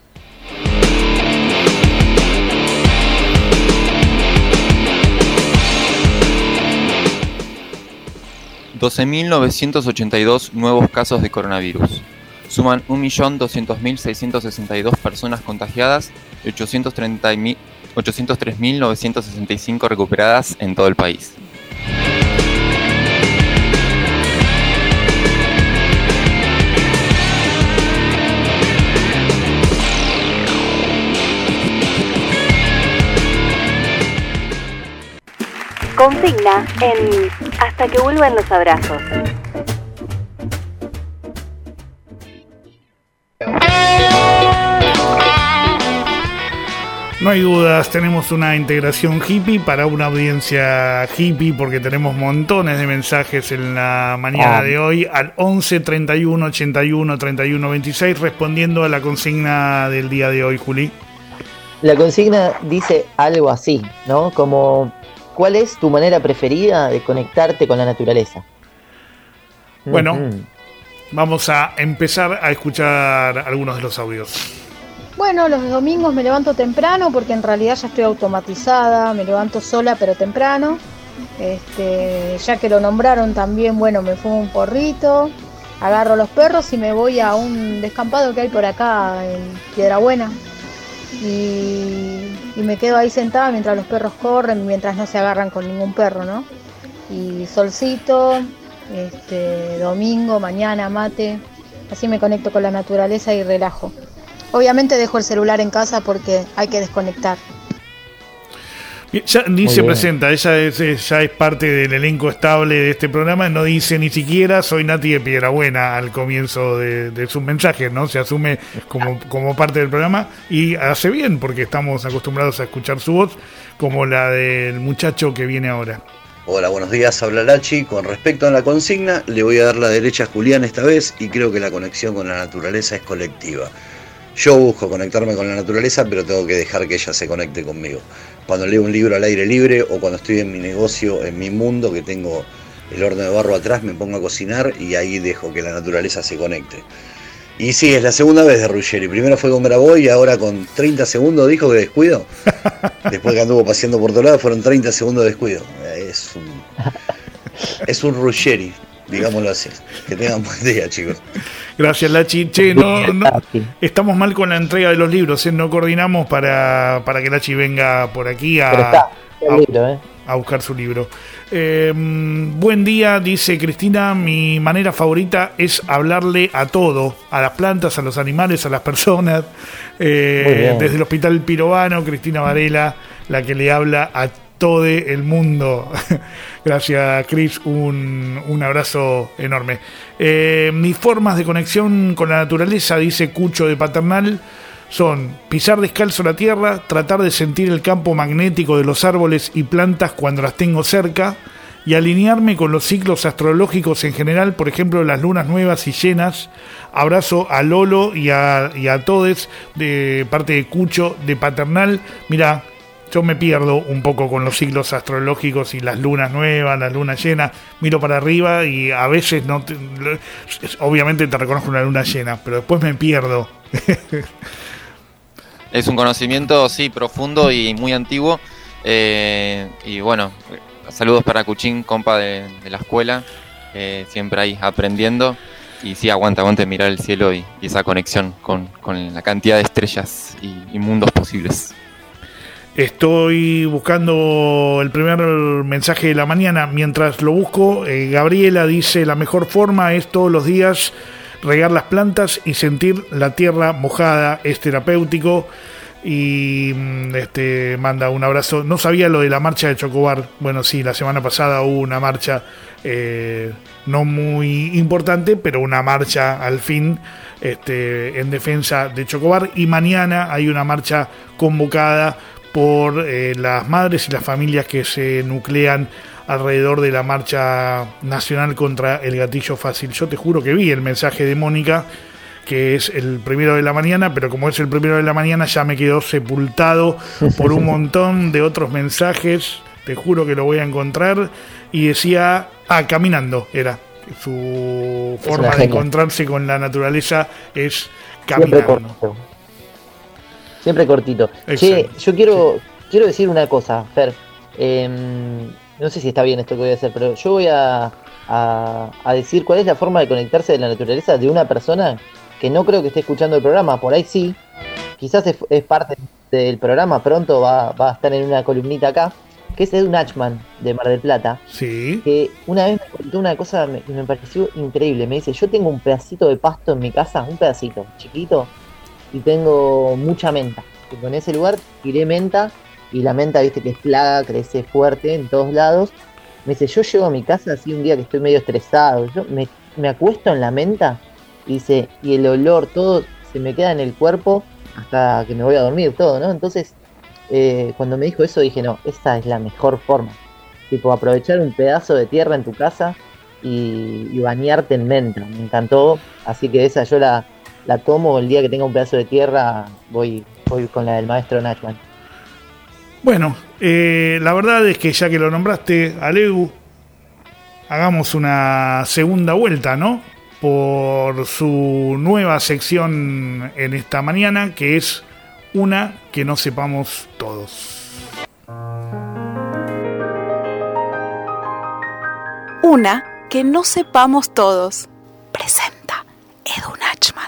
$12.982 nuevos casos de coronavirus. Suman 1.200.662 personas contagiadas y 803.965 recuperadas en todo el país. Consigna en Hasta que vuelvan los abrazos. No hay dudas, tenemos una integración hippie para una audiencia hippie porque tenemos montones de mensajes en la mañana de hoy al 11 31 81 31 26 respondiendo a la consigna del día de hoy, Juli. La consigna dice algo así, ¿no? Como, ¿cuál es tu manera preferida de conectarte con la naturaleza? Bueno, vamos a empezar a escuchar algunos de los audios. Bueno, los domingos me levanto temprano porque en realidad ya estoy automatizada, me levanto sola pero temprano. Ya que lo nombraron también, bueno, me fumo un porrito, agarro los perros y me voy a un descampado que hay por acá en Piedrabuena. Y me quedo ahí sentada mientras los perros corren, mientras no se agarran con ningún perro, ¿no? Y solcito, domingo, mañana, mate, así me conecto con la naturaleza y relajo. Obviamente dejo el celular en casa porque hay que desconectar. Ya ni se presenta, ella ya es parte del elenco estable de este programa, no dice ni siquiera soy Nati de Piedrabuena al comienzo de sus mensajes, ¿no? Se asume como parte del programa y hace bien porque estamos acostumbrados a escuchar su voz como la del muchacho que viene ahora. Hola, buenos días, habla Lachi. Con respecto a la consigna, le voy a dar la derecha a Julián esta vez y creo que la conexión con la naturaleza es colectiva. Yo busco conectarme con la naturaleza, pero tengo que dejar que ella se conecte conmigo. Cuando leo un libro al aire libre o cuando estoy en mi negocio, en mi mundo, que tengo el horno de barro atrás, me pongo a cocinar y ahí dejo que la naturaleza se conecte. Y sí, es la segunda vez de Ruggeri. Primero fue con Grabois y ahora con 30 segundos dijo que descuido. Después que anduvo paseando por todos lados fueron 30 segundos de descuido. Es un Ruggeri. digámoslo así. Que tengan buen día, chicos. Gracias, Lachi. Che, estamos mal con la entrega de los libros, no coordinamos para que Lachi venga por aquí a buscar su libro. Buen día, dice Cristina. Mi manera favorita es hablarle a todo, a las plantas, a los animales, a las personas. Desde el Hospital Pirovano, Cristina Varela, la que le habla a todo el mundo. Gracias, Cris, un abrazo enorme. Mis formas de conexión con la naturaleza, dice Cucho de Paternal, son pisar descalzo la tierra, tratar de sentir el campo magnético de los árboles y plantas cuando las tengo cerca, y alinearme con los ciclos astrológicos en general, por ejemplo las lunas nuevas y llenas. Abrazo a Lolo y a todes de parte de Cucho de Paternal. Mirá, yo me pierdo un poco con los ciclos astrológicos y las lunas nuevas, las lunas llenas. Miro para arriba y a veces obviamente te reconozco una luna llena, pero después me pierdo. Es un conocimiento, sí, profundo y muy antiguo. Y bueno, saludos para Cuchín, compa de la escuela. Siempre ahí aprendiendo. Y sí, aguanta mirar el cielo y esa conexión con la cantidad de estrellas y mundos posibles. Estoy buscando el primer mensaje de la mañana. Mientras lo busco, Gabriela dice: la mejor forma es todos los días regar las plantas y sentir la tierra mojada, es terapéutico. Y manda un abrazo. No sabía lo de la marcha de Chocobar. Bueno, sí, la semana pasada hubo una marcha no muy importante, pero una marcha al fin en defensa de Chocobar. Y mañana hay una marcha convocada por las madres y las familias que se nuclean alrededor de la marcha nacional contra el gatillo fácil. Yo te juro que vi el mensaje de Mónica, que es el 1 de la mañana, pero como es el 1 de la mañana ya me quedó sepultado por un montón de otros mensajes. Te juro que lo voy a encontrar. Y decía, caminando era. Su forma de encontrarse con la naturaleza es caminando. Siempre cortito. Che, yo quiero decir una cosa, Fer. No sé si está bien esto que voy a hacer, pero yo voy a decir cuál es la forma de conectarse de la naturaleza de una persona que no creo que esté escuchando el programa. Por ahí sí, quizás es parte del programa, pronto va a estar en una columnita acá, que es Edu Nachman, de Mar del Plata. Sí. Que una vez me contó una cosa que me pareció increíble. Me dice: yo tengo un pedacito de pasto en mi casa, un pedacito chiquito, y tengo mucha menta. Y con ese lugar tiré menta, y la menta, viste que es plaga, crece fuerte en todos lados. Me dice: yo llego a mi casa así un día que estoy medio estresado, yo me acuesto en la menta, y dice, y el olor, todo se me queda en el cuerpo hasta que me voy a dormir, todo, ¿no? Entonces, cuando me dijo eso dije, no, esa es la mejor forma. Tipo, aprovechar un pedazo de tierra en tu casa y bañarte en menta. Me encantó, así que esa yo la tomo. El día que tenga un pedazo de tierra voy con la del maestro Nachman. Bueno, la verdad es que ya que lo nombraste, Aleu, hagamos una segunda vuelta, ¿no? Por su nueva sección en esta mañana, que es una que no sepamos todos. Una que no sepamos todos. Presenta Edu Nachman.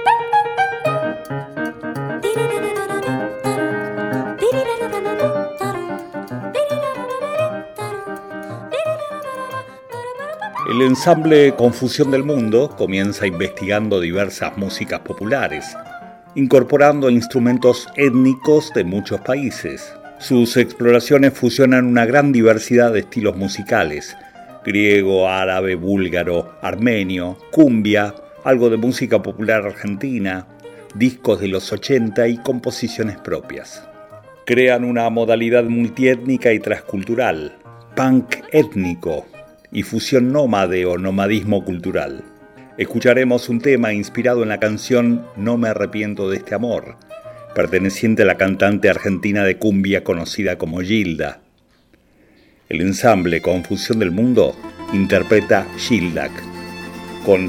El ensamble Confusión del Mundo comienza investigando diversas músicas populares, incorporando instrumentos étnicos de muchos países. Sus exploraciones fusionan una gran diversidad de estilos musicales: griego, árabe, búlgaro, armenio, cumbia, algo de música popular argentina, discos de los 80 y composiciones propias. Crean una modalidad multiétnica y transcultural, punk étnico y fusión nómade o nomadismo cultural. Escucharemos un tema inspirado en la canción No me arrepiento de este amor, perteneciente a la cantante argentina de cumbia conocida como Gilda. El ensamble Confusión del Mundo interpreta Shildak, con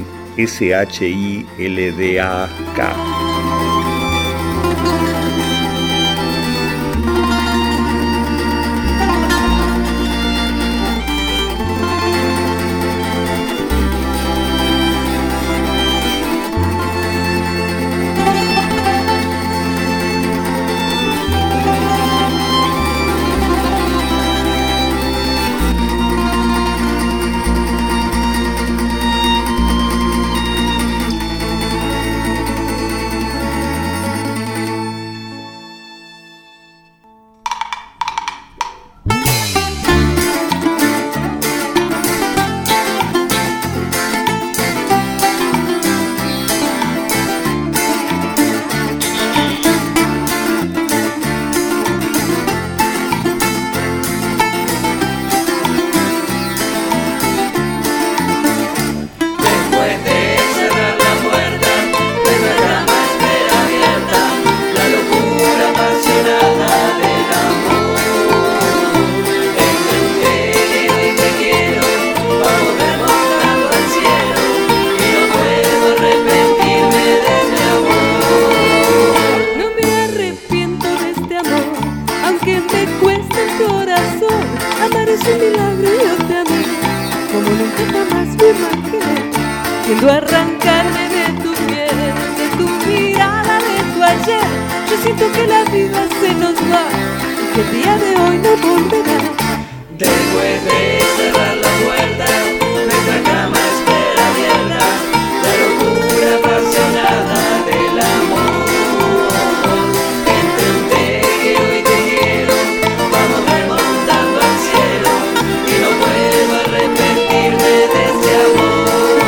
S-H-I-L-D-A-K. milagro yo te amé, como nunca jamás me imaginé, queriendo arrancarme de tu piel, de tu mirada, de tu ayer. Yo siento que la vida se nos va y que el día de hoy no volverá. Después de cerrar la puerta, nuestra cama espera abierta, la locura apasionada del amor. Entre un te quiero y te quiero, vamos remontando al cielo, y no puedo arrepentirme de este amor.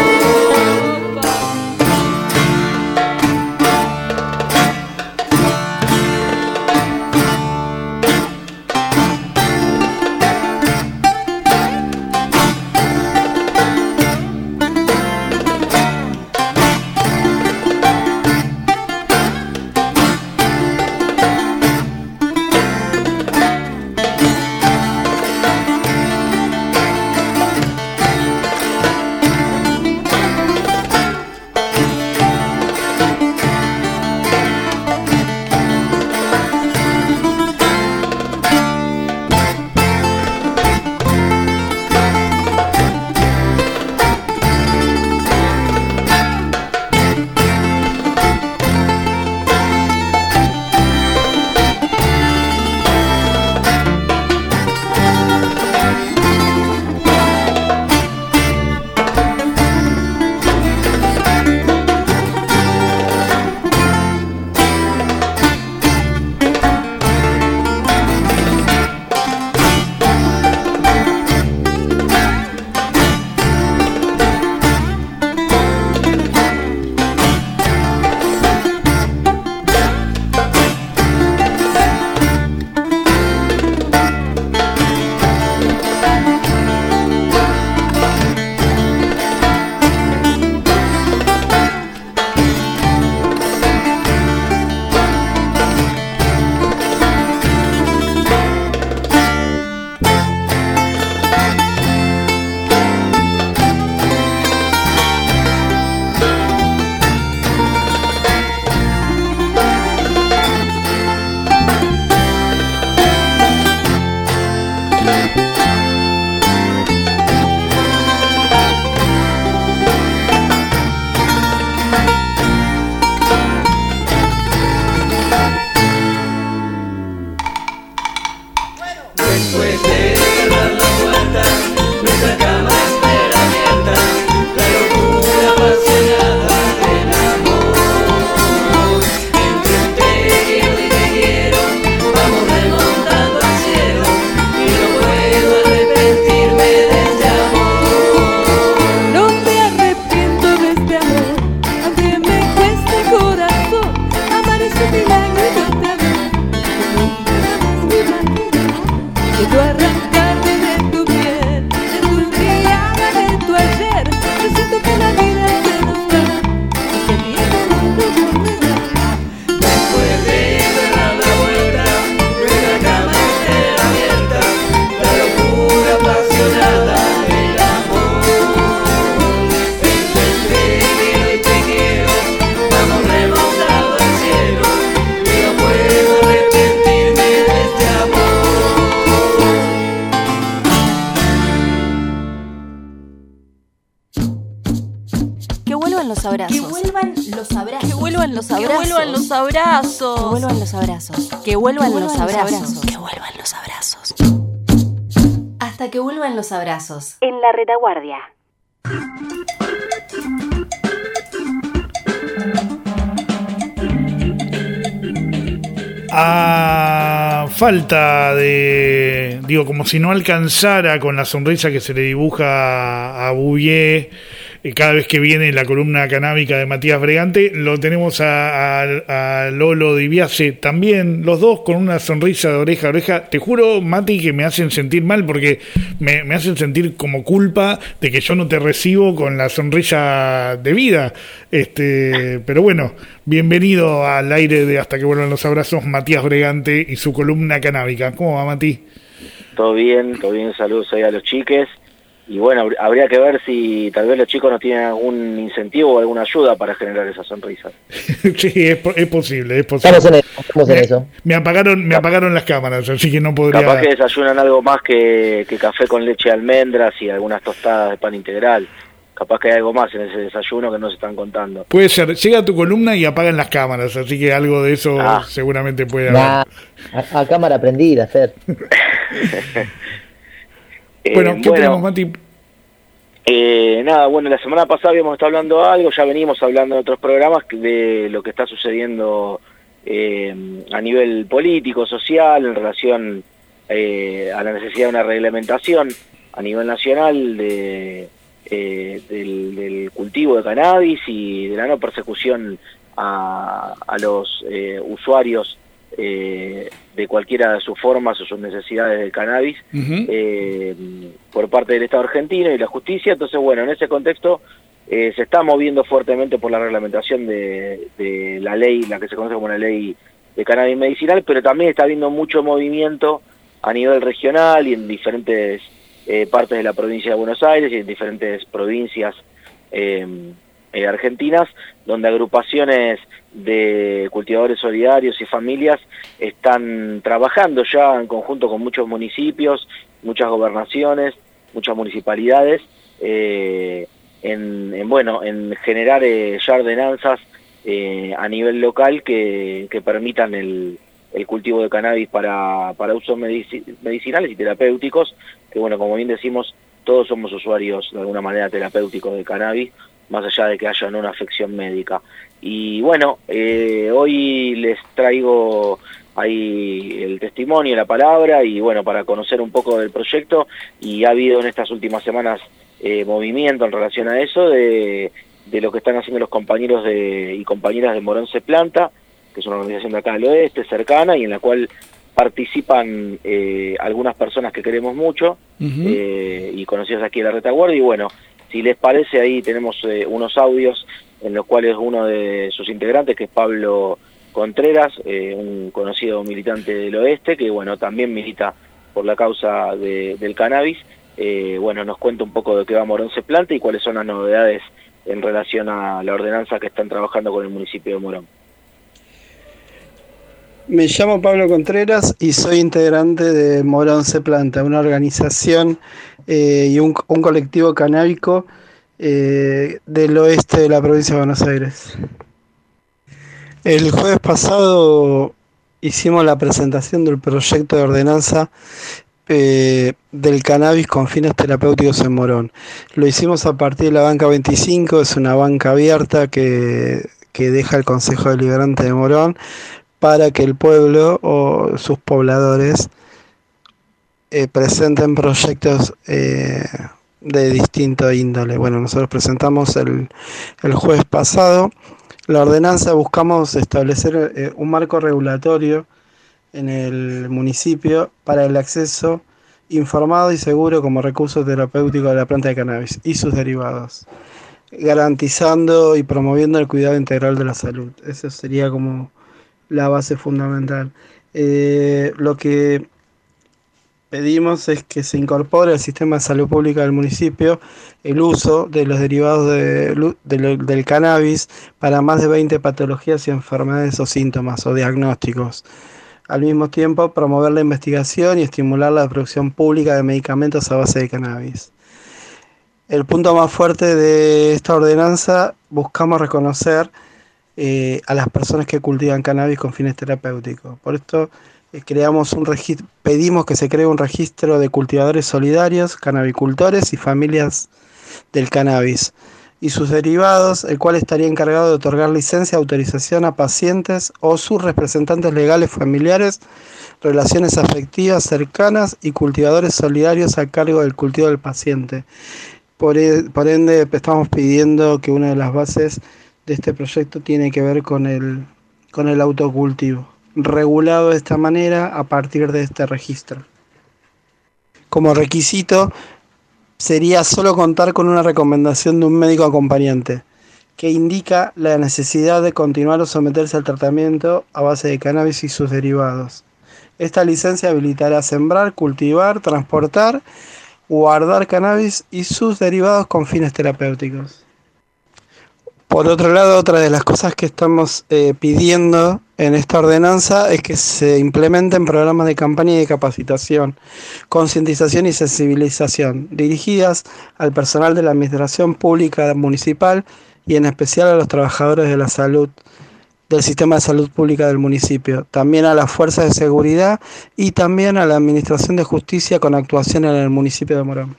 vuelvan los abrazos. Que vuelvan los abrazos. Que vuelvan los abrazos. Que vuelvan los abrazos. Que vuelvan los abrazos. Que vuelvan los abrazos. Que vuelvan los abrazos. Hasta que vuelvan los abrazos. En la retaguardia. A falta de, digo, como si no alcanzara con la sonrisa que se le dibuja a Bouvier cada vez que viene la columna canábica de Matías Bregante, lo tenemos a Lolo Di Biase también, los dos con una sonrisa de oreja a oreja. Te juro, Mati, que me hacen sentir mal porque me hacen sentir como culpa de que yo no te recibo con la sonrisa de vida. Pero bueno, bienvenido al aire de Hasta que vuelvan los abrazos, Matías Bregante y su columna canábica. ¿Cómo va, Mati? Todo bien, saludos ahí a los chiques. bueno, habría que ver si tal vez los chicos no tienen algún incentivo o alguna ayuda para generar esas sonrisas. Sí, es posible, es posible. Estamos en eso. Me apagaron las cámaras, así que no podría... Capaz que desayunan algo más que café con leche de almendras y algunas tostadas de pan integral. Capaz que hay algo más en ese desayuno que no se están contando. Puede ser, llega tu columna y apagan las cámaras, así que algo de eso seguramente puede haber. A cámara prendida, Fer. Bueno, ¿qué tenemos, Mati? Nada, bueno, la semana pasada habíamos estado hablando algo, ya venimos hablando en otros programas de lo que está sucediendo a nivel político, social, en relación a la necesidad de una reglamentación a nivel nacional del cultivo de cannabis y de la no persecución a los usuarios de cualquiera de sus formas o sus necesidades del cannabis por parte del Estado argentino y la justicia. Entonces, bueno, en ese contexto se está moviendo fuertemente por la reglamentación de la ley, la que se conoce como la ley de cannabis medicinal, pero también está habiendo mucho movimiento a nivel regional y en diferentes partes de la provincia de Buenos Aires y en diferentes provincias argentinas, donde agrupaciones de cultivadores solidarios y familias están trabajando ya en conjunto con muchos municipios, muchas gobernaciones, muchas municipalidades, en generar ya ordenanzas a nivel local que permitan el cultivo de cannabis para usos medicinales y terapéuticos, que bueno, como bien decimos, todos somos usuarios de alguna manera terapéuticos de cannabis, más allá de que haya una afección médica. Y bueno, hoy les traigo ahí el testimonio, la palabra, y bueno, para conocer un poco del proyecto, y ha habido en estas últimas semanas movimiento en relación a eso, de lo que están haciendo los compañeros y compañeras de Morón Se Planta, que es una organización de acá del oeste, cercana, y en la cual participan algunas personas que queremos mucho, y conocidas aquí en la retaguardia, y bueno, si les parece, ahí tenemos unos audios en los cuales uno de sus integrantes, que es Pablo Contreras, un conocido militante del oeste, que bueno, también milita por la causa del cannabis, bueno, nos cuenta un poco de qué va Morón Se Planta y cuáles son las novedades en relación a la ordenanza que están trabajando con el municipio de Morón. Me llamo Pablo Contreras y soy integrante de Morón Se Planta, una organización y un colectivo canábico del oeste de la provincia de Buenos Aires. El jueves pasado hicimos la presentación del proyecto de ordenanza del cannabis con fines terapéuticos en Morón. Lo hicimos a partir de la banca 25, es una banca abierta que deja el Consejo Deliberante de Morón para que el pueblo o sus pobladores presenten proyectos de distinto índole. Bueno, nosotros presentamos el jueves pasado la ordenanza. Buscamos establecer un marco regulatorio en el municipio para el acceso informado y seguro como recurso terapéutico de la planta de cannabis y sus derivados, garantizando y promoviendo el cuidado integral de la salud. Eso sería como la base fundamental. Lo que pedimos es que se incorpore al sistema de salud pública del municipio el uso de los derivados del cannabis para más de 20 patologías y enfermedades o síntomas o diagnósticos. Al mismo tiempo, promover la investigación y estimular la producción pública de medicamentos a base de cannabis. El punto más fuerte de esta ordenanza, buscamos reconocer a las personas que cultivan cannabis con fines terapéuticos. Por esto pedimos que se cree un registro de cultivadores solidarios, cannabicultores y familias del cannabis y sus derivados, el cual estaría encargado de otorgar licencia, autorización a pacientes o sus representantes legales familiares, relaciones afectivas cercanas y cultivadores solidarios a cargo del cultivo del paciente. Por ende, estamos pidiendo que una de las bases de este proyecto tiene que ver con el autocultivo, regulado de esta manera a partir de este registro. Como requisito sería solo contar con una recomendación de un médico acompañante que indica la necesidad de continuar o someterse al tratamiento a base de cannabis y sus derivados. Esta licencia habilitará sembrar, cultivar, transportar guardar cannabis y sus derivados con fines terapéuticos. Por otro lado, otra de las cosas que estamos pidiendo en esta ordenanza es que se implementen programas de campaña y de capacitación, concientización y sensibilización, dirigidas al personal de la administración pública municipal y en especial a los trabajadores de la salud, del sistema de salud pública del municipio, también a las fuerzas de seguridad y también a la administración de justicia con actuación en el municipio de Morón.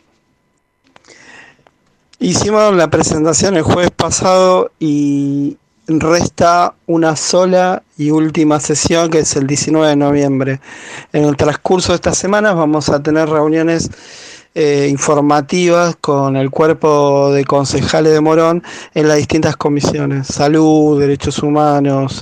Hicimos la presentación el jueves pasado y resta una sola y última sesión, que es el 19 de noviembre. En el transcurso de estas semanas vamos a tener reuniones informativas con el cuerpo de concejales de Morón en las distintas comisiones: salud, derechos humanos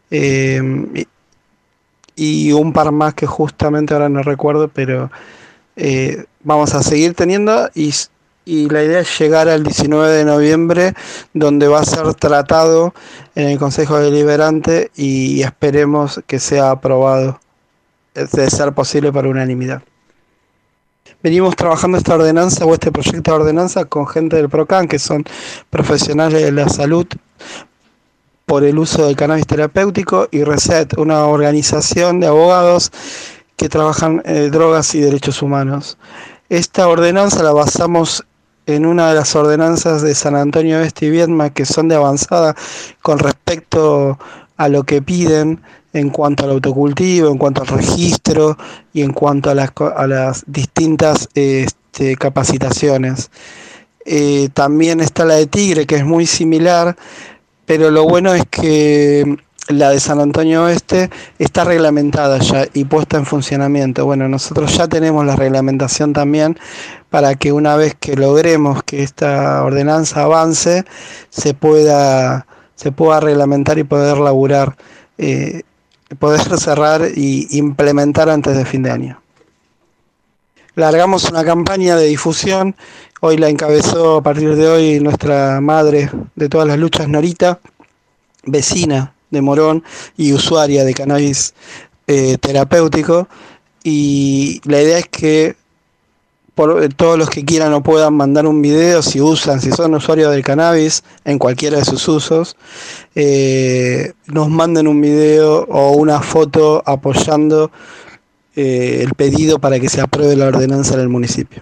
y un par más que justamente ahora no recuerdo, pero vamos a seguir teniendo y la idea es llegar al 19 de noviembre, donde va a ser tratado en el Consejo Deliberante y esperemos que sea aprobado, de ser posible, por unanimidad. Venimos trabajando esta ordenanza o este proyecto de ordenanza con gente del PROCAN, que son profesionales de la salud, por el uso del cannabis terapéutico, y RESET, una organización de abogados que trabajan drogas y derechos humanos. Esta ordenanza la basamos en una de las ordenanzas de San Antonio Este y Viedma, que son de avanzada con respecto a lo que piden en cuanto al autocultivo, en cuanto al registro y en cuanto a las distintas capacitaciones. También está la de Tigre, que es muy similar, pero lo bueno es que la de San Antonio Oeste está reglamentada ya y puesta en funcionamiento. Bueno, nosotros ya tenemos la reglamentación también, para que una vez que logremos que esta ordenanza avance, se pueda reglamentar y poder laburar, poder cerrar y implementar antes de fin de año. Largamos una campaña de difusión, hoy la encabezó a partir de hoy nuestra madre de todas las luchas, Norita, vecina de Morón y usuaria de cannabis terapéutico, y la idea es que todos los que quieran o puedan mandar un video, si son usuarios del cannabis en cualquiera de sus usos, nos manden un video o una foto apoyando el pedido para que se apruebe la ordenanza en el municipio.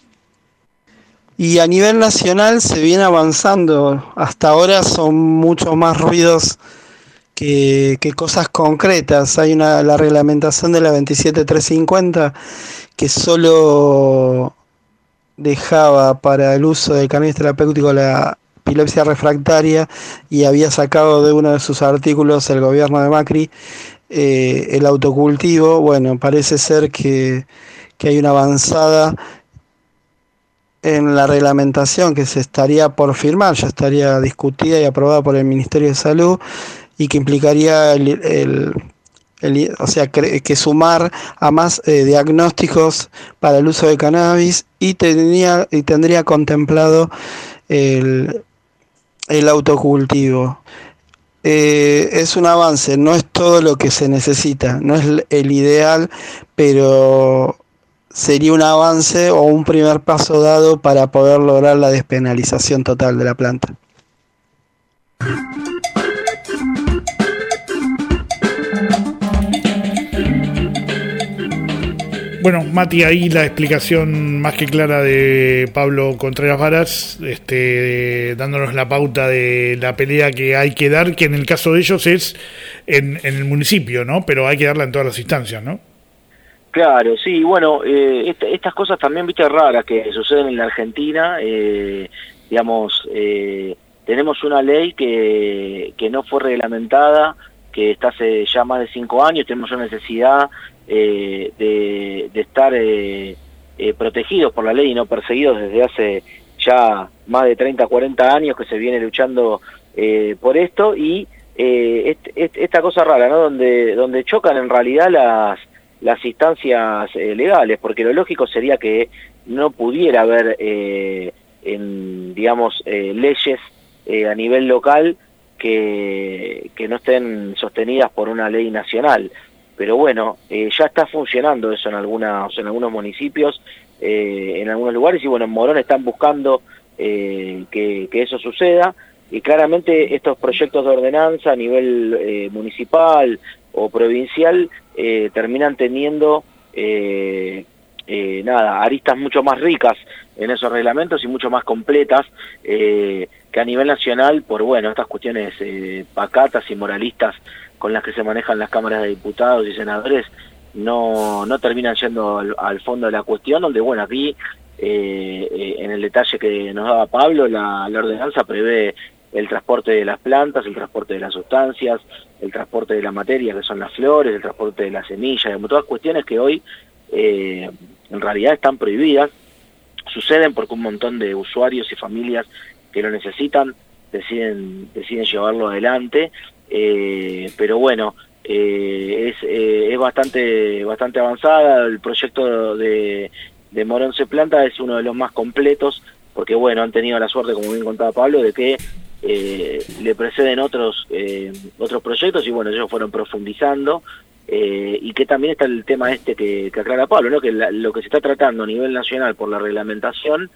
Y a nivel nacional se viene avanzando. Hasta ahora son mucho más ruidos que cosas concretas. Hay la reglamentación de la 27350 que solo dejaba para el uso del cannabis terapéutico la epilepsia refractaria, y había sacado de uno de sus artículos el gobierno de Macri el autocultivo. Bueno, parece ser que hay una avanzada en la reglamentación que se estaría por firmar, ya estaría discutida y aprobada por el Ministerio de Salud, y que implicaría que sumar a más diagnósticos para el uso de cannabis, y tendría contemplado el autocultivo. Es un avance, no es todo lo que se necesita, no es el ideal, pero sería un avance o un primer paso dado para poder lograr la despenalización total de la planta. Bueno, Mati, ahí la explicación más que clara de Pablo Contreras Varas, dándonos la pauta de la pelea que hay que dar, que en el caso de ellos es en el municipio, ¿no? Pero hay que darla en todas las instancias, ¿no? Claro, sí, bueno, estas cosas también, viste, raras que suceden en la Argentina, tenemos una ley que no fue reglamentada, que está hace ya más de 5 años, tenemos una necesidad de estar protegidos por la ley y no perseguidos desde hace ya más de 30, 40 años que se viene luchando por esto, y esta cosa rara, ¿no? Donde chocan en realidad las instancias legales, porque lo lógico sería que no pudiera haber leyes a nivel local que no estén sostenidas por una ley nacional. Pero bueno, ya está funcionando eso en algunos municipios, en algunos lugares, y bueno, en Morón están buscando que eso suceda, y claramente estos proyectos de ordenanza a nivel municipal o provincial terminan teniendo aristas mucho más ricas en esos reglamentos y mucho más completas que a nivel nacional por, bueno, estas cuestiones pacatas y moralistas con las que se manejan las cámaras de diputados y senadores, no terminan yendo al fondo de la cuestión, donde, bueno, aquí en el detalle que nos daba Pablo, la ordenanza prevé el transporte de las plantas, el transporte de las sustancias, el transporte de la materia, que son las flores, el transporte de las semillas, digamos, todas cuestiones que hoy en realidad están prohibidas, suceden porque un montón de usuarios y familias que lo necesitan deciden llevarlo adelante, pero bueno, es bastante avanzada. El proyecto de Morón se planta es uno de los más completos, porque bueno, han tenido la suerte, como bien contaba Pablo, de que le preceden otros proyectos, y bueno, ellos fueron profundizando, y que también está el tema que aclara Pablo, ¿no? Que lo que se está tratando a nivel nacional por la reglamentación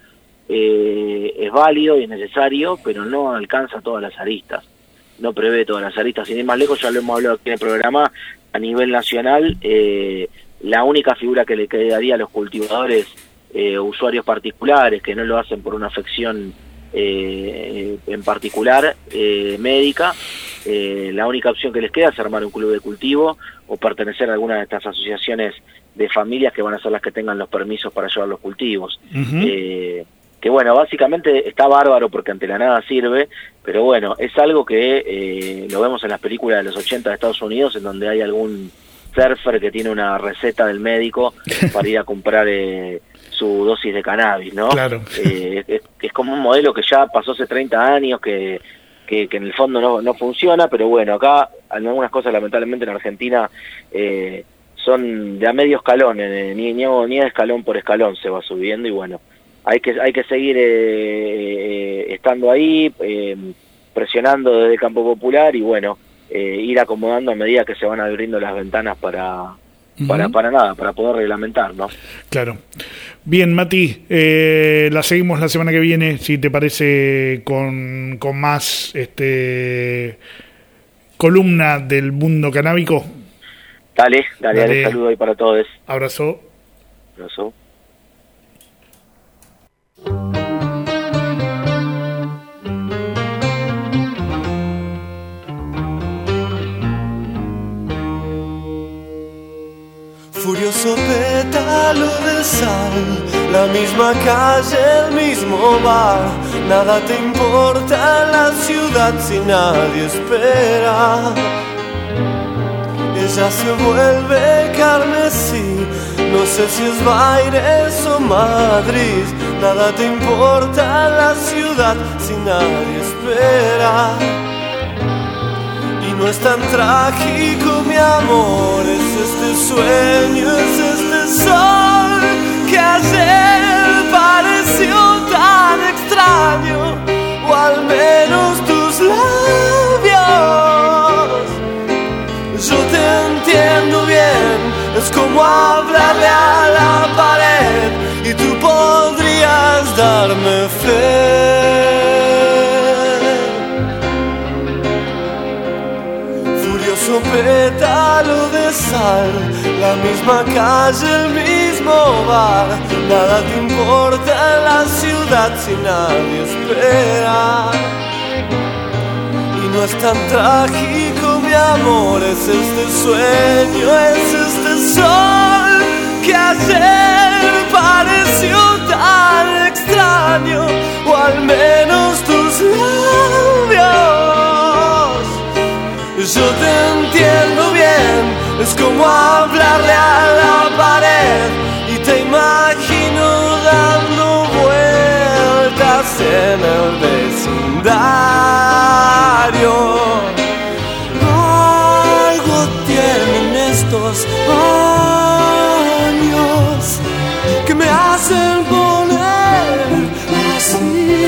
es válido y es necesario, pero no alcanza todas las aristas, no prevé todas las aristas. Sin ir más lejos, ya lo hemos hablado aquí en el programa, a nivel nacional la única figura que le quedaría a los cultivadores usuarios particulares que no lo hacen por una afección en particular médica, la única opción que les queda es armar un club de cultivo o pertenecer a alguna de estas asociaciones de familias que van a ser las que tengan los permisos para llevar los cultivos. Que bueno, básicamente está bárbaro porque ante la nada sirve, pero bueno, es algo que lo vemos en las películas de los 80 de Estados Unidos, en donde hay algún surfer que tiene una receta del médico para ir a comprar su dosis de cannabis, ¿no? Claro. Es como un modelo que ya pasó hace 30 años, que en el fondo no funciona, pero bueno, acá algunas cosas lamentablemente en Argentina son de a medio escalón, ni a escalón por escalón se va subiendo, y bueno, hay que seguir estando ahí, presionando desde el campo popular, y bueno, ir acomodando a medida que se van abriendo las ventanas para poder reglamentar, ¿no? Claro. Bien, Mati, la seguimos la semana que viene, si te parece, con más columna del mundo canábico. Dale, saludo ahí para todos. Abrazo. Furioso pétalo de sal, la misma calle, el mismo bar. Nada te importa en la ciudad si nadie espera. Ella se vuelve carmesí, no sé si es Baires o Madrid. Nada te importa en la ciudad si nadie espera. No es tan trágico, mi amor, es este sueño, es este sol que ayer pareció tan extraño, o al menos tus labios. Yo te entiendo bien, es como hablarle a la pared y tú podrías darme fe. Pétalo de sal, la misma calle, el mismo bar. Nada te importa en la ciudad si nadie espera. Y no es tan trágico, mi amor, es este sueño, es este sol que ayer pareció tan extraño, o al menos tus labios. Yo te entiendo bien, es como hablarle a la pared y te imagino dando vueltas en el vecindario. Algo tienen estos años que me hacen poner así.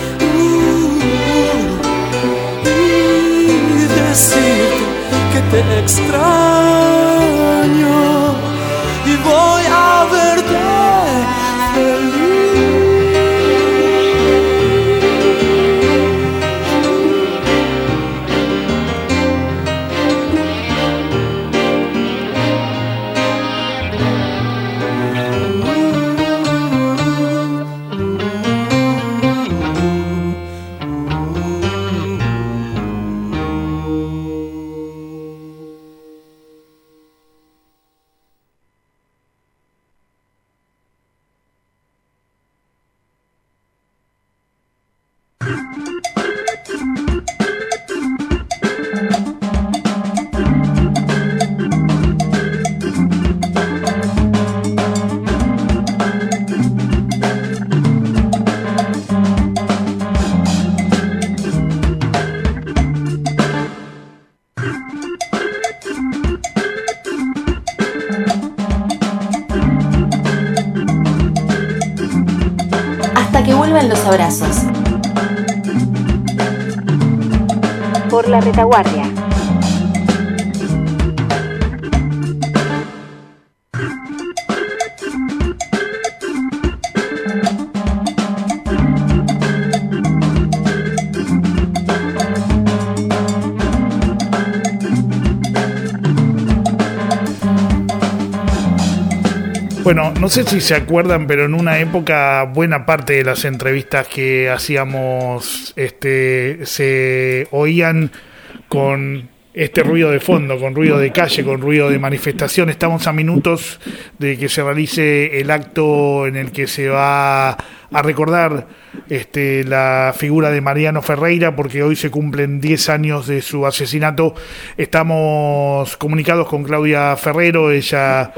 Decirte que te extraño y voy a verte que vuelvan los abrazos. Por la retaguardia. Bueno, no sé si se acuerdan, pero en una época buena parte de las entrevistas que hacíamos se oían con este ruido de fondo, con ruido de calle, con ruido de manifestación. Estamos a minutos de que se realice el acto en el que se va a recordar la figura de Mariano Ferreira, porque hoy se cumplen 10 años de su asesinato. Estamos comunicados con Claudia Ferrero. Ella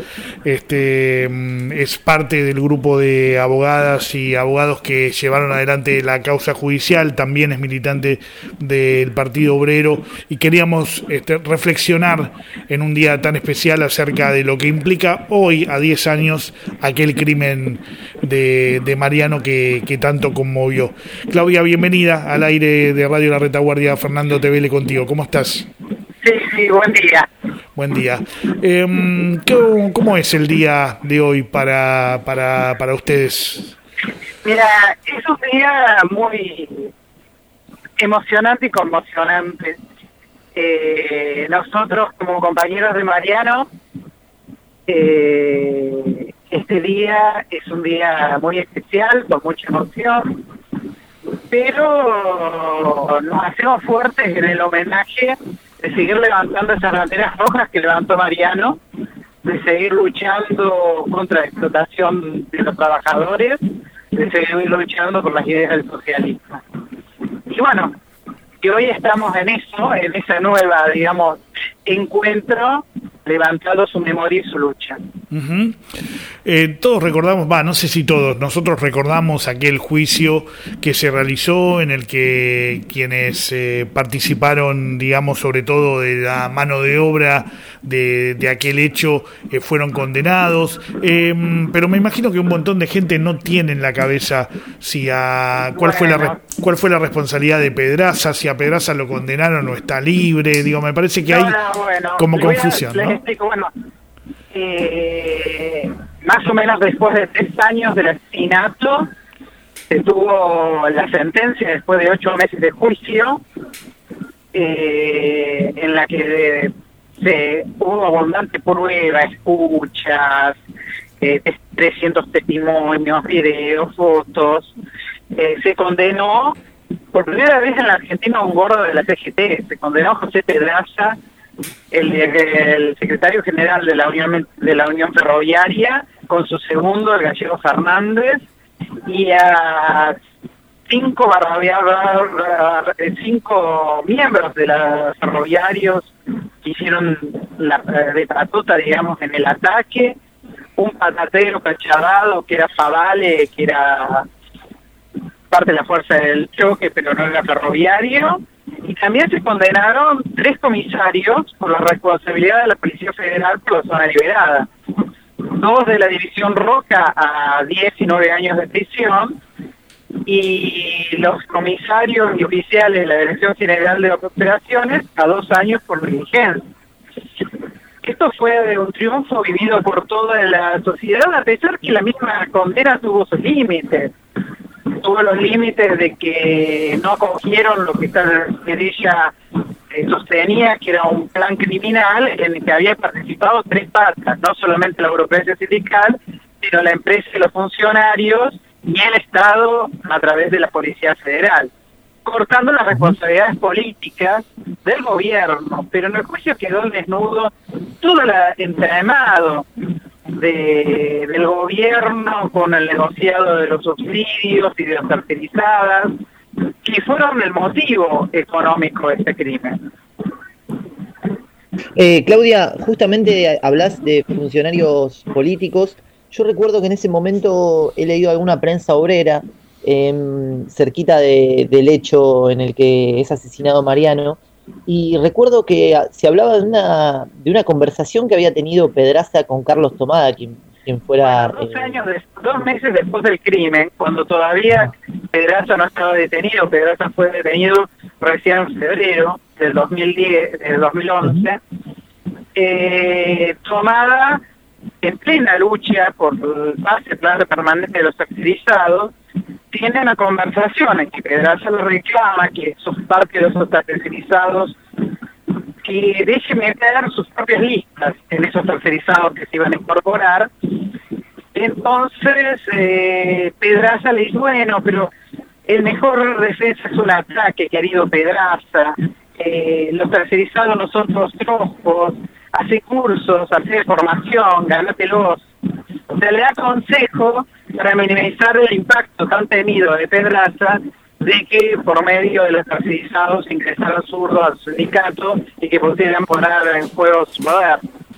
es parte del grupo de abogadas y abogados que llevaron adelante la causa judicial, también es militante del Partido Obrero, y queríamos reflexionar en un día tan especial acerca de lo que implica hoy, a 10 años, aquel crimen de Mariano que tanto conmovió. Claudia, bienvenida al aire de Radio La Retaguardia. Fernando Tevele contigo. ¿Cómo estás? Sí, buen día. Buen día. ¿Cómo es el día de hoy para ustedes? Mira, es un día muy emocionante y conmocionante. Nosotros, como compañeros de Mariano, este día es un día muy especial, con mucha emoción, pero nos hacemos fuertes en el homenaje de seguir levantando esas banderas rojas que levantó Mariano, de seguir luchando contra la explotación de los trabajadores, de seguir luchando por las ideas del socialismo. Y bueno, que hoy estamos en eso, en esa nueva, digamos, encuentro, levantando su memoria y su lucha. Uh-huh. Todos recordamos, no sé si todos, nosotros recordamos aquel juicio que se realizó en el que quienes participaron, digamos, sobre todo de la mano de obra de aquel hecho, fueron condenados, pero me imagino que un montón de gente no tiene en la cabeza cuál fue la responsabilidad de Pedraza, si a Pedraza lo condenaron o está libre. Digo, me parece que hay como confusión, ¿no? Explico, más o menos después de 3 años del asesinato se tuvo la sentencia después de 8 meses de juicio, en la que hubo abundante prueba, escuchas, 300 testimonios, videos, fotos. Se condenó por primera vez en la Argentina a un gordo de la CGT. Se condenó a José Pedraza, el secretario general de la Unión Ferroviaria, con su segundo, el gallego Fernández, y a 5 miembros de los ferroviarios que hicieron de patota, digamos, en el ataque. Un patatero cacharrado que era Favale, que era parte de la fuerza del choque, pero no era ferroviario. Y también se condenaron 3 comisarios por la responsabilidad de la Policía Federal por la zona liberada. 2 de la División Roca a 10 y 9 años de prisión, y los comisarios y oficiales de la Dirección General de Operaciones a 2 años por negligencia. Esto fue un triunfo vivido por toda la sociedad, a pesar que la misma condena tuvo sus límites. Tuvo los límites de que no acogieron lo que esta querella sostenía, que era un plan criminal en el que había participado 3 patas, no solamente la burocracia sindical, sino la empresa y los funcionarios y el Estado a través de la Policía Federal, cortando las responsabilidades políticas del gobierno. Pero en el juicio quedó al desnudo todo el entramado del gobierno con el negociado de los subsidios y de las tercerizadas, que fueron el motivo económico de este crimen. Claudia, justamente hablas de funcionarios políticos. Yo recuerdo que en ese momento he leído alguna prensa obrera cerquita del hecho en el que es asesinado Mariano, y recuerdo que se hablaba de una conversación que había tenido Pedraza con Carlos Tomada, quien quien fuera... 2 meses después del crimen, cuando todavía Pedraza no estaba detenido. Pedraza fue detenido recién en febrero del 2011. Tomada en plena lucha por el pase plano permanente de los tercerizados, tiene una conversación en que Pedraza le reclama que sos parte de esos tercerizados, que deje meter sus propias listas en esos tercerizados que se iban a incorporar. Entonces Pedraza le dice, bueno, pero el mejor defensa es un ataque, querido Pedraza. Los tercerizados no son todos trozos, hace cursos, hace formación, gánatelos. O sea, le da consejo para minimizar el impacto tan temido de Pedraza de que por medio de los tercerizados ingresaran zurdos al sindicato y que pudieran poner en juego su poder.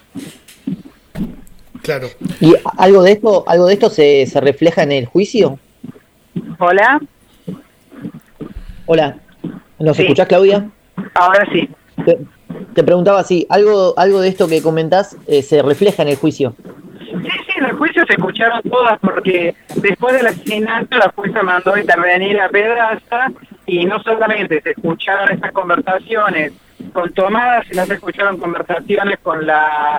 Claro. ¿Y algo de esto se refleja en el juicio? Hola. Hola. ¿Nos escuchás, Claudia? Ahora sí. Te preguntaba si algo de esto que comentás se refleja en el juicio. Sí, en el juicio se escucharon todas, porque después del asesinato la jueza mandó intervenir a Pedraza y no solamente se escucharon estas conversaciones con Tomada, sino se escucharon conversaciones con la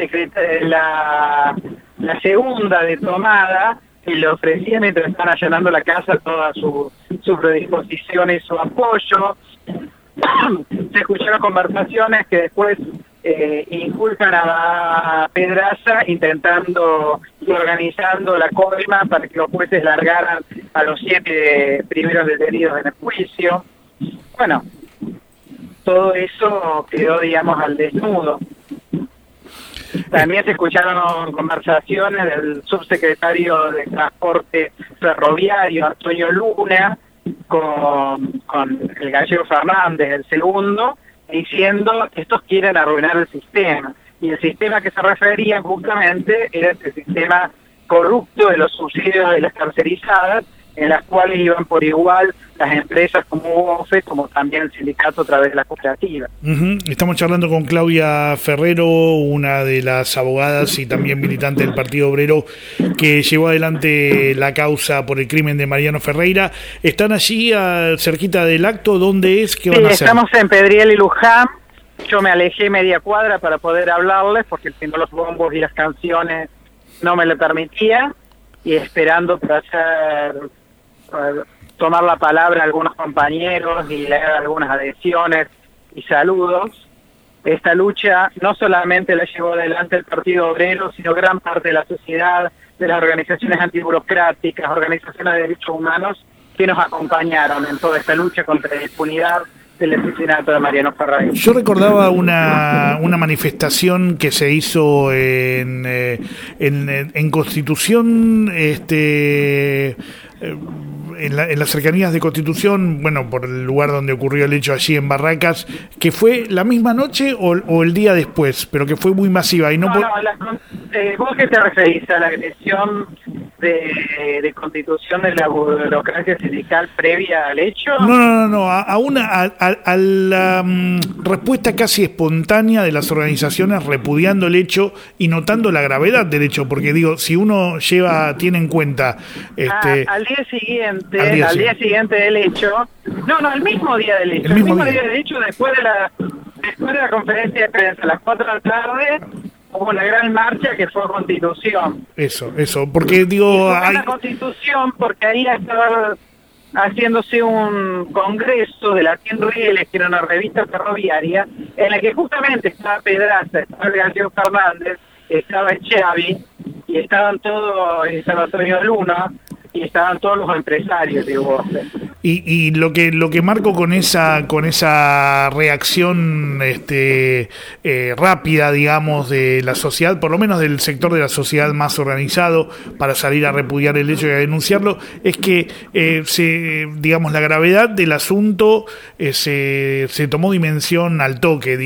segunda de Tomada, que le ofrecía mientras están allanando la casa toda su predisposición y su apoyo. Se escucharon conversaciones que después inculcan a Pedraza intentando y organizando la coima para que los jueces largaran a los 7 primeros detenidos en el juicio. Bueno, todo eso quedó, digamos, al desnudo. También se escucharon conversaciones del subsecretario de Transporte Ferroviario, Antonio Luna, con el gallego Fernández, el segundo, diciendo que estos quieren arruinar el sistema. Y el sistema que se refería justamente era este sistema corrupto de los subsidios de las tercerizadas, en las cuales iban por igual las empresas como UOFE, como también el sindicato a través de la cooperativa. Estamos charlando con Claudia Ferrero, una de las abogadas y también militante del Partido Obrero que llevó adelante la causa por el crimen de Mariano Ferreira. ¿Están allí cerquita del acto? ¿Dónde es? ¿Qué van a hacer? Estamos en Pedriel y Luján. Yo me alejé media cuadra para poder hablarles, porque si no los bombos y las canciones no me lo permitían, y esperando para tomar la palabra a algunos compañeros y leer algunas adhesiones y saludos. Esta lucha no solamente la llevó adelante el Partido Obrero, sino gran parte de la sociedad, de las organizaciones antiburocráticas, organizaciones de derechos humanos que nos acompañaron en toda esta lucha contra la impunidad del asesinato de Mariano Ferreira. Yo recordaba una manifestación que se hizo en Constitución, en las cercanías de Constitución, bueno, por el lugar donde ocurrió el hecho allí en Barracas, que fue la misma noche o el día después, pero que fue muy masiva. Y ¿Vos qué te referís? ¿A la agresión de Constitución de la burocracia sindical previa al hecho? No, a la respuesta casi espontánea de las organizaciones repudiando el hecho y notando la gravedad del hecho, porque digo, si uno tiene en cuenta al día siguiente del hecho, el mismo día del hecho, día del hecho, después de la conferencia de prensa a las 4 de la tarde, hubo una gran marcha que fue Constitución. Eso, porque digo... La Constitución, porque ahí estaba haciéndose un congreso de la 100 Rieles, que era una revista ferroviaria, en la que justamente estaba Pedraza, estaba el gallego Fernández, estaba Xavi, y estaba Antonio Luna, y estaban todos los empresarios de UOFE. Y lo que marco con esa reacción rápida, digamos, de la sociedad, por lo menos del sector de la sociedad más organizado, para salir a repudiar el hecho y a denunciarlo, es que la gravedad del asunto se tomó dimensión al toque.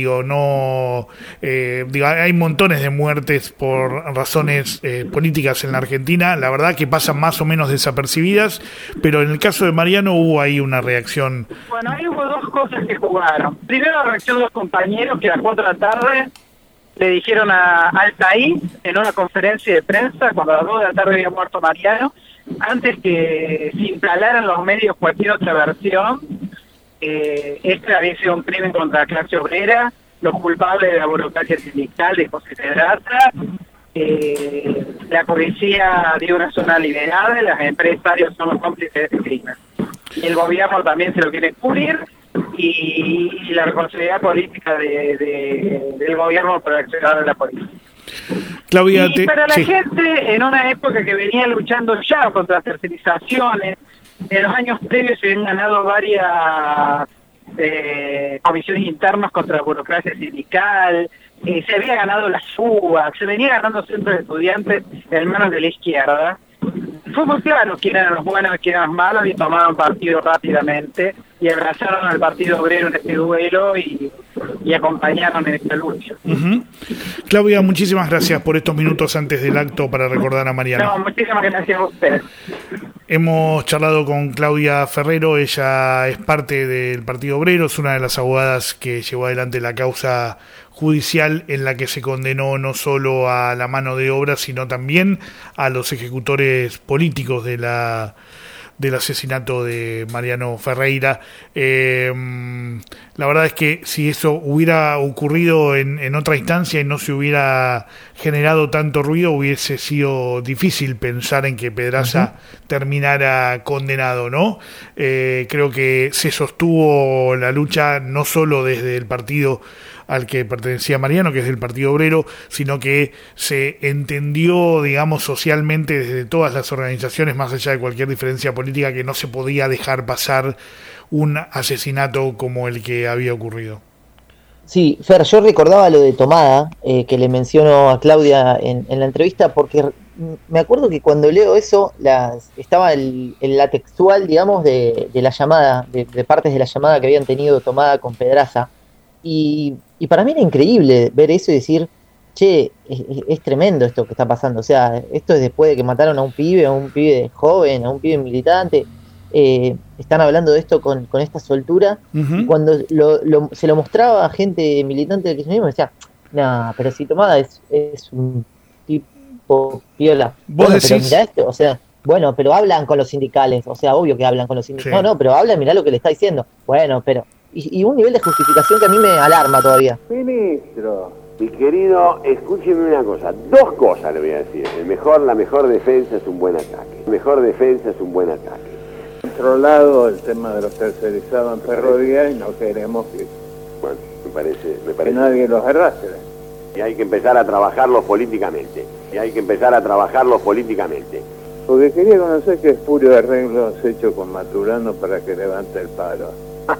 Hay montones de muertes por razones políticas en la Argentina, la verdad que pasan más o menos desapercibidas, pero en el caso de Mariano hubo ahí una reacción. Bueno, ahí hubo dos cosas que jugaron. Primero, la reacción de los compañeros, que a las 4 de la tarde le dijeron al país en una conferencia de prensa, cuando a las 2 de la tarde había muerto Mariano, antes que se instalaran los medios cualquier otra versión, este había sido un crimen contra la clase obrera, los culpables de la burocracia sindical de José Pedraza, la policía dio una zona liberada, los empresarios son los cómplices de este crimen. Y el gobierno también se lo quiere cubrir, y la responsabilidad política del gobierno por accionar a la policía. Claudia, y para la gente, en una época que venía luchando ya contra las tercerizaciones, en los años previos se habían ganado varias comisiones internas contra la burocracia sindical, se había ganado la FUBA, se venía ganando centros de estudiantes en manos de la izquierda. Fue muy claro quién eran los buenos y quién eran los malos, y tomaron partido rápidamente y abrazaron al Partido Obrero en este duelo y acompañaron en esta lucha. Claudia, muchísimas gracias por estos minutos antes del acto para recordar a Mariano. No, muchísimas gracias a ustedes. Hemos charlado con Claudia Ferrero, ella es parte del Partido Obrero, es una de las abogadas que llevó adelante la causa judicial en la que se condenó no solo a la mano de obra, sino también a los ejecutores políticos del asesinato de Mariano Ferreira. La verdad es que si eso hubiera ocurrido en otra instancia y no se hubiera generado tanto ruido, hubiese sido difícil pensar en que Pedraza terminara condenado, ¿no? Creo que se sostuvo la lucha no solo desde el partido al que pertenecía Mariano, que es del Partido Obrero, sino que se entendió, digamos, socialmente desde todas las organizaciones, más allá de cualquier diferencia política, que no se podía dejar pasar un asesinato como el que había ocurrido. Sí, Fer, yo recordaba lo de Tomada, que le menciono a Claudia en la entrevista, porque me acuerdo que cuando leo eso, estaba la textual, digamos, de la llamada, de partes de la llamada que habían tenido Tomada con Pedraza, y para mí era increíble ver eso y decir, che, es tremendo esto que está pasando. O sea, esto es después de que mataron a un pibe joven, a un pibe militante. Están hablando de esto con esta soltura. Cuando se lo mostraba a gente militante del kirchnerismo, decía, no, pero si Tomada es un tipo piola. Bueno, pero mirá esto, o sea, bueno, pero hablan con los sindicales, o sea, obvio que hablan con los sindicales. Sí. No, pero hablan, mirá lo que le está diciendo. Bueno, pero... Y un nivel de justificación que a mí me alarma todavía. Ministro, mi querido, escúcheme una cosa, 2 cosas le voy a decir. La mejor defensa es un buen ataque. La mejor defensa es un buen ataque. Controlado el tema de los tercerizados en ferrovías y no queremos que... Bueno, me parece que nadie los arrastre. Y hay que empezar a trabajarlos políticamente. Porque quería conocer qué espurio arreglo has hecho con Maturano para que levante el paro.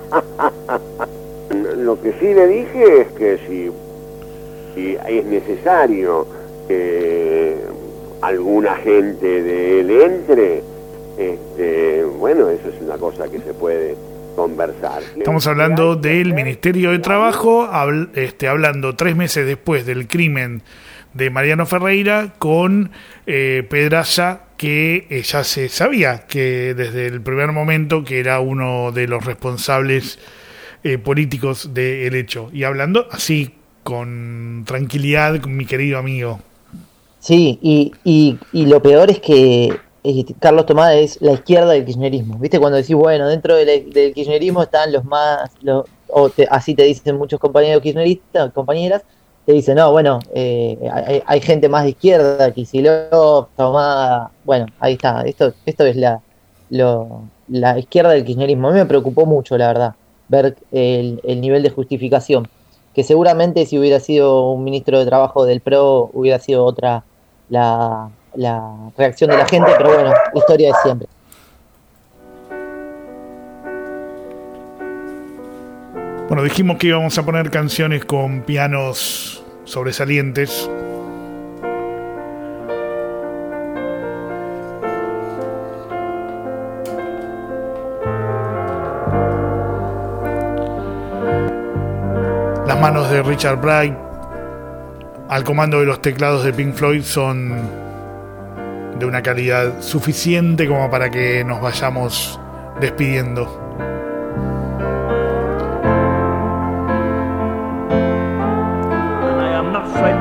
Lo que sí le dije es que si es necesario que alguna gente de él entre, bueno, eso es una cosa que se puede conversar. Estamos hablando del Ministerio de Trabajo, hablando 3 meses después del crimen de Mariano Ferreira con Pedraza, que ya se sabía que desde el primer momento que era uno de los responsables políticos del hecho. Y hablando así, con tranquilidad, con mi querido amigo. Sí, y lo peor es que Carlos Tomada es la izquierda del kirchnerismo. ¿Viste? Cuando decís, bueno, dentro del kirchnerismo están los más... así te dicen muchos compañeros kirchneristas, compañeras, te dicen, no, bueno, hay gente más de izquierda, Kicillof, Tomada, bueno, ahí está, esto es la izquierda del kirchnerismo. A mí me preocupó mucho, la verdad, ver el nivel de justificación, que seguramente si hubiera sido un ministro de Trabajo del PRO hubiera sido otra la reacción de la gente, pero bueno, la historia de siempre. Bueno, dijimos que íbamos a poner canciones con pianos sobresalientes. Las manos de Richard Bright al comando de los teclados de Pink Floyd son de una calidad suficiente como para que nos vayamos despidiendo. Afraid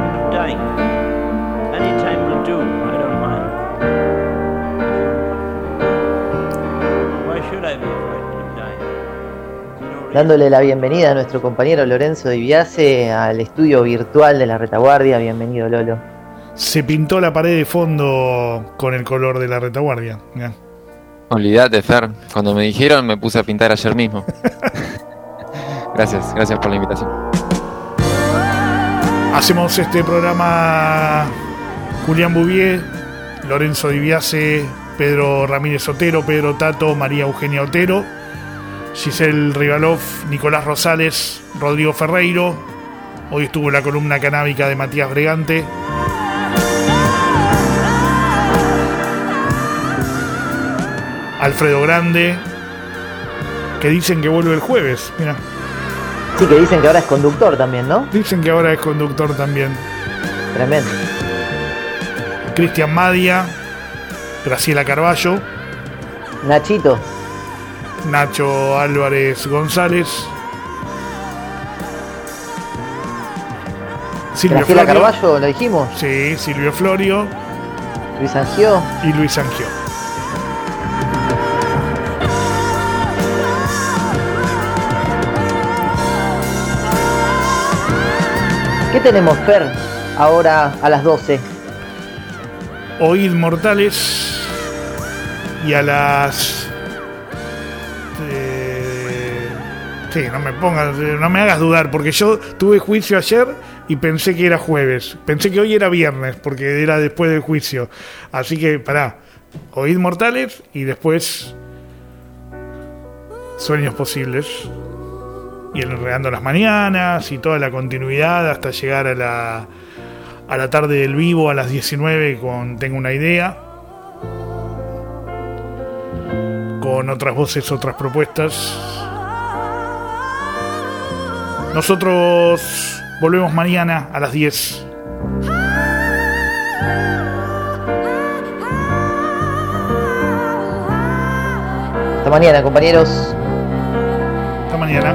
dándole la bienvenida a nuestro compañero Lorenzo Di Biase al estudio virtual de la Retaguardia. Bienvenido, Lolo. Se pintó la pared de fondo con el color de la Retaguardia. Mirá. Olvídate, Fer. Cuando me dijeron, me puse a pintar ayer mismo. Gracias por la invitación. Hacemos este programa Julián Bouvier, Lorenzo Di Biase, Pedro Ramírez Otero, Pedro Tato, María Eugenia Otero, Giselle Rivalov, Nicolás Rosales, Rodrigo Ferreiro. Hoy estuvo la columna canábica de Matías Bregante. Alfredo Grande, que dicen que vuelve el jueves. Mira. Sí, que dicen que ahora es conductor también, ¿no? Dicen que ahora es conductor también. Tremendo. Cristian Madia, Graciela Carballo, Nachito, Nacho Álvarez González, Silvio Graciela Florio. Carballo, ¿lo dijimos? Sí, Silvio Florio, Luis Angió y Luis Angió. ¿Qué tenemos, Fer, ahora a las 12? Oíd Mortales y a las... Sí, no me hagas dudar, porque yo tuve juicio ayer y pensé que era jueves. Pensé que hoy era viernes, porque era después del juicio. Así que, pará, Oíd Mortales y después Sueños Posibles. Y Enredando las Mañanas y toda la continuidad hasta llegar a la tarde del vivo a las 19 con Tengo una Idea, con otras voces, otras propuestas. Nosotros volvemos mañana a las 10. Hasta mañana, compañeros. Hasta mañana.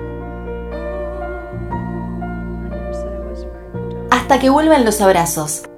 Hasta que vuelvan los abrazos.